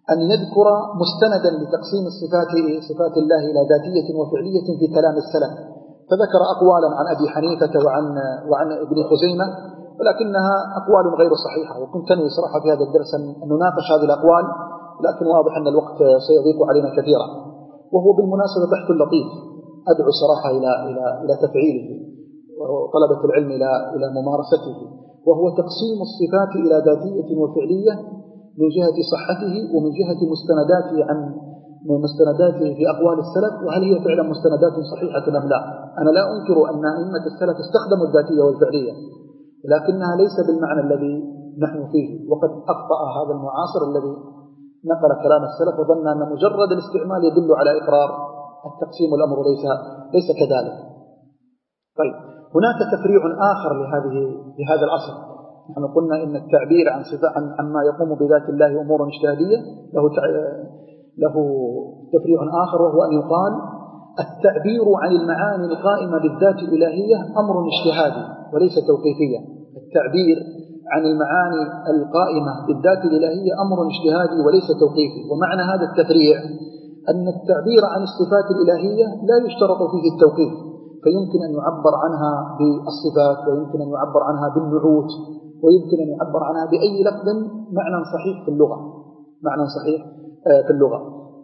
أن يذكر مستندا لتقسيم الصفات صفات الله إلى ذاتية وفعلية في كلام السلف، فذكر أقوالا عن أبي حنيفة وعن وعن ابن خزيمة، ولكنها أقوال غير صحيحة، وكنت أنوي صراحة في هذا الدرس أن نناقش هذه الأقوال، لكن واضح أن الوقت سيضيق علينا كثيرا. وهو بالمناسبة بحث لطيف، أدعو صراحة إلى إلى إلى تفعيله وطلبة العلم إلى إلى ممارسته، وهو تقسيم الصفات إلى ذاتية وفعلية من جهة صحته ومن جهة مستنداته عن من مستنداته في أقوال السلف، وهل هي فعلا مستندات صحيحة أم لا. أنا لا أنكر أن أئمة السلف استخدموا الذاتية والفعلية، لكنها ليس بالمعنى الذي نحن فيه، وقد أخطأ هذا المعاصر الذي نقل كلام السلف وظن أن مجرد الاستعمال يدل على إقرار التقسيم، والأمر ليس ليس كذلك. طيب، هناك تفريع آخر لهذه لهذا الأصل. نحن قلنا إن التعبير عن صفة عن عما يقوم بذات الله أمور اجتهادية له له تفريع آخر، وهو أن يقال التعبير عن المعاني القائمة بالذات الإلهية أمر اجتهادي وليس توقيفيا. التعبير عن المعاني القائمة بالذات الإلهية أمر اجتهادي وليس توقيفي. ومعنى هذا التفريع أن التعبير عن الصفات الإلهية لا يشترط فيه التوقيف، فيمكن أن يعبر عنها بالصفات، ويمكن أن يعبر عنها بالنعوت، ويمكن أن يعبر عنها بأي لفظ معنى صحيح في اللغة معنى صحيح في اللغة.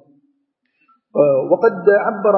وقد عبر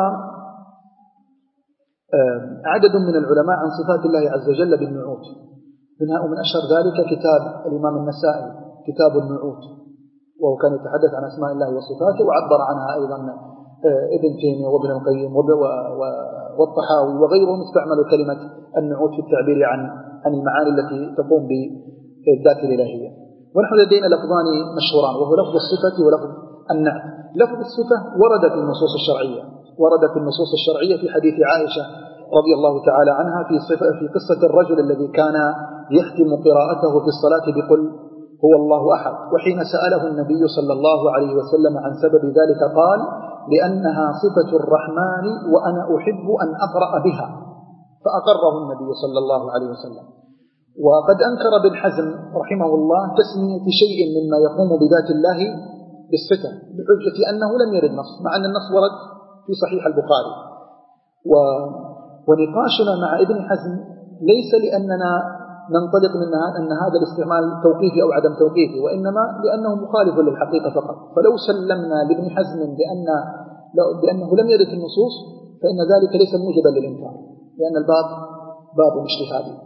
عدد من العلماء عن صفات الله عز وجل بالنعوت، منها ومن أشهر ذلك كتاب الإمام النسائي كتاب النعوت، وهو كان يتحدث عن أسماء الله وصفاته، وعبر عنها أيضا ابن تيمية وابن القيم والطحاوي وغيرهم، استعملوا كلمة النعوت في التعبير عن عن المعاني التي تقوم بالذات الإلهية. ونحن لدينا لفظان مشهوران، وهو لفظ الصفة ولفظ النعت. لفظ الصفة ورد في النصوص الشرعية ورد في النصوص الشرعية في حديث عائشة رضي الله تعالى عنها في صفة في قصة الرجل الذي كان يختم قراءته في الصلاة بقل هو الله أحد، وحين سأله النبي صلى الله عليه وسلم عن سبب ذلك قال لأنها صفة الرحمن وأنا أحب أن أقرأ بها، فأقره النبي صلى الله عليه وسلم. وقد أنكر ابن حزم رحمه الله تسمية شيء مما يقوم بذات الله بالصفة بحجة أنه لم يرد نص، مع أن النص ورد في صحيح البخاري. و... ونقاشنا مع ابن حزم ليس لأننا ننطلق منها أن هذا الاستعمال توقيفي أو عدم توقيفي، وإنما لأنه مخالف للحقيقة فقط. فلو سلمنا لابن حزم بأن بأنه لم يرد النصوص فإن ذلك ليس موجبا للإنكار، لأن الباب باب اجتهادي.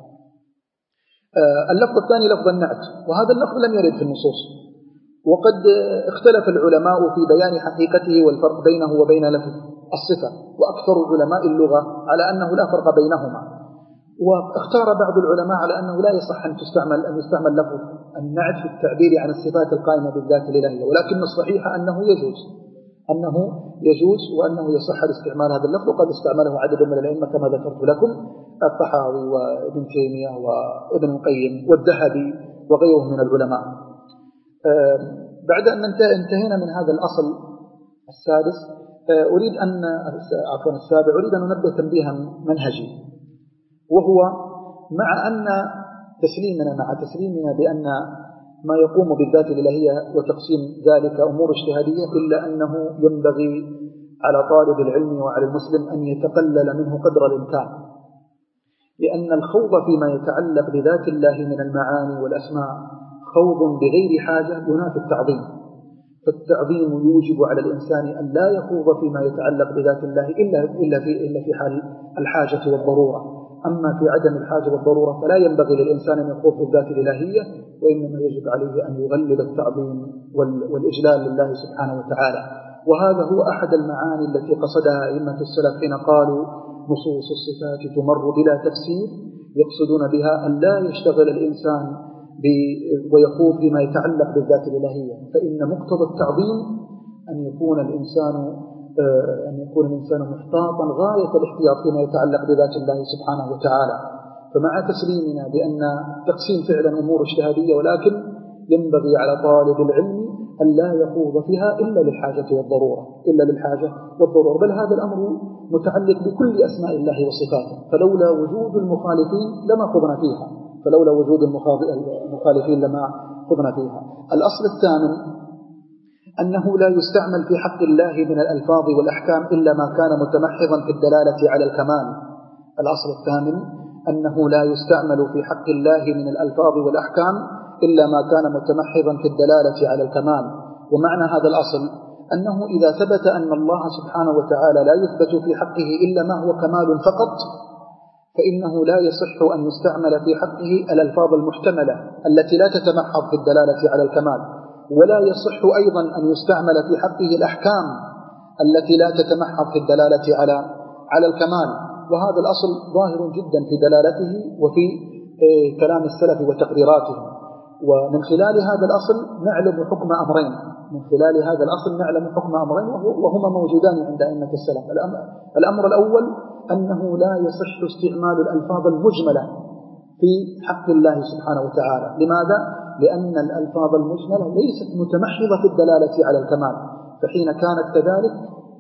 اللفظ الثاني لفظ النعت، وهذا اللفظ لم يرد في النصوص، وقد اختلف العلماء في بيان حقيقته والفرق بينه وبين لفظ الصفة، وأكثر علماء اللغة على أنه لا فرق بينهما. واختار بعض العلماء على أنه لا يصح أن تستعمل أن يستعمل لفظ النعت في التعبير عن الصفات القائمة بالذات الإلهية، ولكن الصحيح أنه يجوز أنه يجوز وأنه يصح الاستعمال هذا اللفظ، وقد استعمله عدد من الأئمة كما ذكرت لكم، الطحاوي وابن تيمية وابن القيم والذهبي وغيرهم من العلماء. بعد أن انتهينا من هذا الأصل السادس، أريد أن عفوا السابع أريد أن ننبه تنبيها منهجي، وهو مع أن تسليمنا مع تسليمنا بأن ما يقوم بالذات الإلهية وتقسيم ذلك أمور اجتهادية، إلا أنه ينبغي على طالب العلم وعلى المسلم أن يتقلل منه قدر الإمكان، لأن الخوض فيما يتعلق بذات الله من المعاني والأسماء خوض بغير حاجة ينافي التعظيم. فالتعظيم يوجب على الإنسان أن لا يخوض فيما يتعلق بذات الله إلا إلا في إلا في حال الحاجة والضرورة. أما في عدم الحاجة والضرورة فلا ينبغي للإنسان أن يخوض في الذات الإلهية، وإنما يجب عليه أن يغلب التعظيم والإجلال لله سبحانه وتعالى. وهذا هو أحد المعاني التي قصدها أئمة السلف حين قالوا نصوص الصفات تمر بلا تفسير، يقصدون بها أن لا يشتغل الإنسان ويخوض بما يتعلق بالذات الإلهية، فإن مقتضى التعظيم أن يكون الإنسان أن يكون الإنسان محتاطا غاية الاحتياط فيما يتعلق بذات الله سبحانه وتعالى. فمع تسليمنا بأن تقسيم فعلا أمور اجتهادية، ولكن ينبغي على طالب العلم أن لا يخوض فيها إلا للحاجة والضرورة إلا للحاجة والضرورة بل هذا الأمر متعلق بكل أسماء الله وصفاته، فلولا وجود المخالفين لما خضنا فيها فلولا وجود المخالفين لما خضنا فيها. الأصل الثامن أنه لا يستعمل في حق الله من الألفاظ والأحكام إلا ما كان متمحضا في الدلالة على الكمال. الأصل الثامن أنه لا يستعمل في حق الله من الألفاظ والأحكام إلا ما كان متمحضا في الدلالة على الكمال. ومعنى هذا الأصل أنه إذا ثبت أن الله سبحانه وتعالى لا يثبت في حقه إلا ما هو كمال فقط، فإنه لا يصح أن يستعمل في حقه الألفاظ المحتملة التي لا تتمحض في الدلالة على الكمال، ولا يصح أيضا أن يستعمل في حقه الأحكام التي لا تتمحض في الدلالة على على الكمال. وهذا الأصل ظاهر جدا في دلالته وفي كلام السلف وتقريراتهم. ومن خلال هذا الأصل نعلم حكم أمرين من خلال هذا الأصل نعلم حكم أمرين وهما موجودان عند أئمة السلف. الأمر الأول أنه لا يصح استعمال الألفاظ المجملة في حق الله سبحانه وتعالى. لماذا؟ لأن الألفاظ المجملة ليست متمحضة في الدلالة على الكمال، فحين كانت كذلك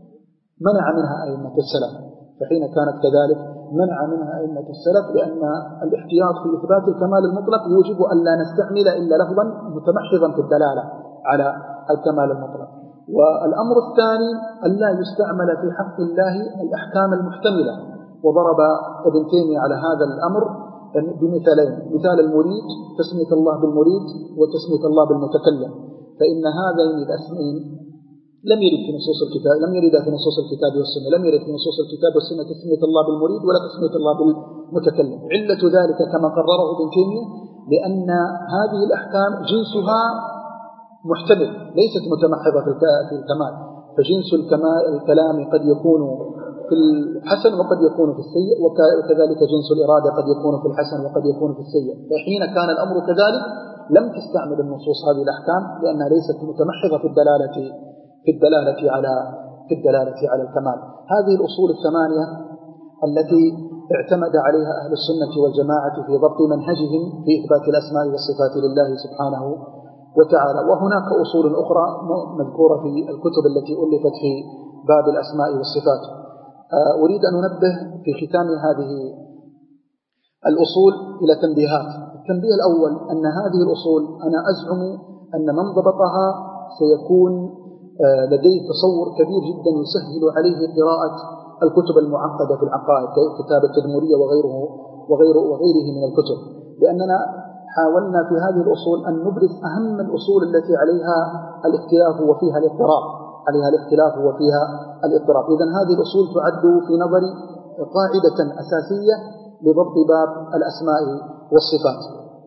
منع منها أئمة السلف فحين كانت كذلك منع منها أئمة السلف لأن الاحتياط في إثبات الكمال المطلق يوجب أن لا نستعمل إلا لفظا متمحضا في الدلالة على الكمال المطلق. والأمر الثاني أن لا يستعمل في حق الله الأحكام المحتملة، وضرب ابن تيمية على هذا الأمر بمثالين: مثال المريد، تسمية الله بالمريد وتسمية الله بالمتكلم، فإن هذين الاسمين لم يرد في نصوص الكتاب لم يرد في نصوص الكتاب والسنة لم يرد في نصوص الكتاب والسنة تسمية الله بالمريد ولا تسمية الله بالمتكلم. علة ذلك كما قرره ابن تيمية لأن هذه الأحكام جنسها محتمل ليست متمحضة في الكمال، فجنس الكلام قد يكون في الحسن وقد يكون في السيء، وكذلك جنس الإرادة قد يكون في الحسن وقد يكون في السيء. فحين كان الأمر كذلك لم تستعمل النصوص هذه الأحكام لأنها ليست متمحضة في الدلالة في الدلالة على في الدلالة على الكمال. هذه الأصول الثمانية التي اعتمد عليها أهل السنة والجماعة في ضبط منهجهم في إثبات الأسماء والصفات لله سبحانه وتعالى. وهناك أصول أخرى مذكورة في الكتب التي ألفت في باب الأسماء والصفات. أريد أن أنبه في ختام هذه الأصول إلى تنبيهات. التنبيه الأول أن هذه الأصول أنا أزعم أن من ضبطها سيكون لديه تصور كبير جدا يسهل عليه قراءة الكتب المعقدة في العقائد كتاب التدمرية وغيره وغيره وغيره من الكتب، لأننا حاولنا في هذه الأصول أن نبرز أهم الأصول التي عليها الاختلاف وفيها الاضطراب عليها الاختلاف وفيها الاضطراب. إذن هذه الأصول تعد في نظري قاعدة أساسية لضبط باب الأسماء والصفات.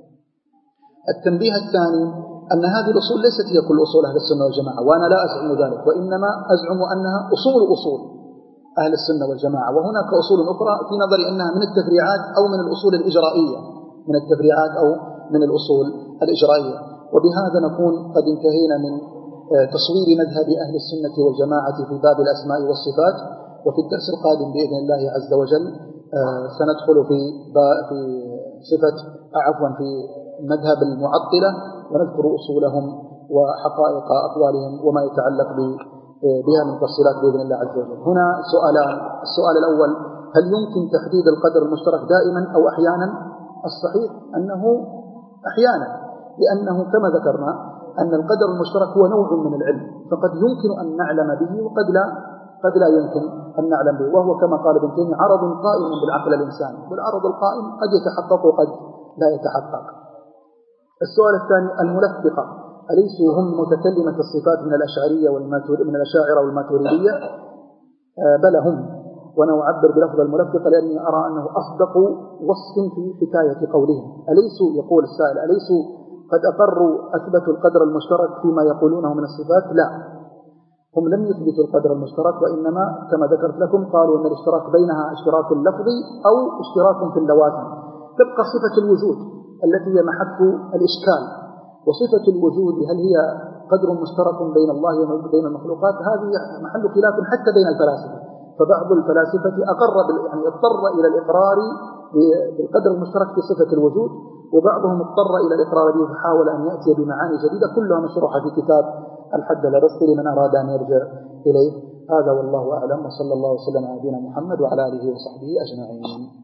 التنبيه الثاني أن هذه الأصول ليست هي كل أصول أهل السنة والجماعة، وأنا لا أزعم ذلك، وإنما أزعم أنها أصول أصول أهل السنة والجماعة، وهناك أصول أخرى في نظري أنها من التفريعات أو من الأصول الإجرائية من التفريعات أو من الأصول الإجرائية. وبهذا نكون قد انتهينا من تصوير مذهب أهل السنة والجماعة في باب الأسماء والصفات. وفي الدرس القادم بإذن الله عز وجل سندخل في في صفة عفوا في مذهب المعطلة ونذكر أصولهم وحقائق أقوالهم وما يتعلق بها من تفصيلات بإذن الله عز وجل. هنا سؤالان: السؤال الأول: هل يمكن تحديد القدر المشترك دائما أو أحيانا؟ الصحيح أنه أحيانا، لأنه كما ذكرنا أن القدر المشترك هو نوع من العلم، فقد يمكن أن نعلم به وقد لا قد لا يمكن أن نعلم به، وهو كما قال ابن تيمية عرض قائم بالعقل الإنساني، والعرض القائم قد يتحقق وقد لا يتحقق. السؤال الثاني: الملفقة أليسوا هم متكلمة الصفات من الأشعرية من الأشاعرة والماتريدية؟ آه بل هم، وأنا أعبر بلفظ الملفقة لأني أرى أنه أصدق وصف في حكاية قولهم. أليسوا، يقول السائل، أليسوا قد أقروا أثبتوا القدر المشترك فيما يقولونه من الصفات؟ لا، هم لم يثبتوا القدر المشترك، وإنما كما ذكرت لكم قالوا أن الاشتراك بينها اشتراك لفظي أو اشتراك في اللوازم. تبقى صفة الوجود التي هي محك الإشكال، وصفة الوجود هل هي قدر مشترك بين الله وبين المخلوقات؟ هذه محل خلاف حتى بين الفلاسفة، فبعض الفلاسفة أقر يعني اضطر إلى الإقرار بالقدر المشترك في صفة الوجود، وبعضهم اضطر إلى الإقرار به فحاول أن يأتي بمعاني جديدة كلها مشروحة في كتاب الحد الأرسطي لمن أراد أن يرجع إليه. هذا والله أعلم، وصلى الله وسلم على نبينا محمد وعلى آله وصحبه أجمعين.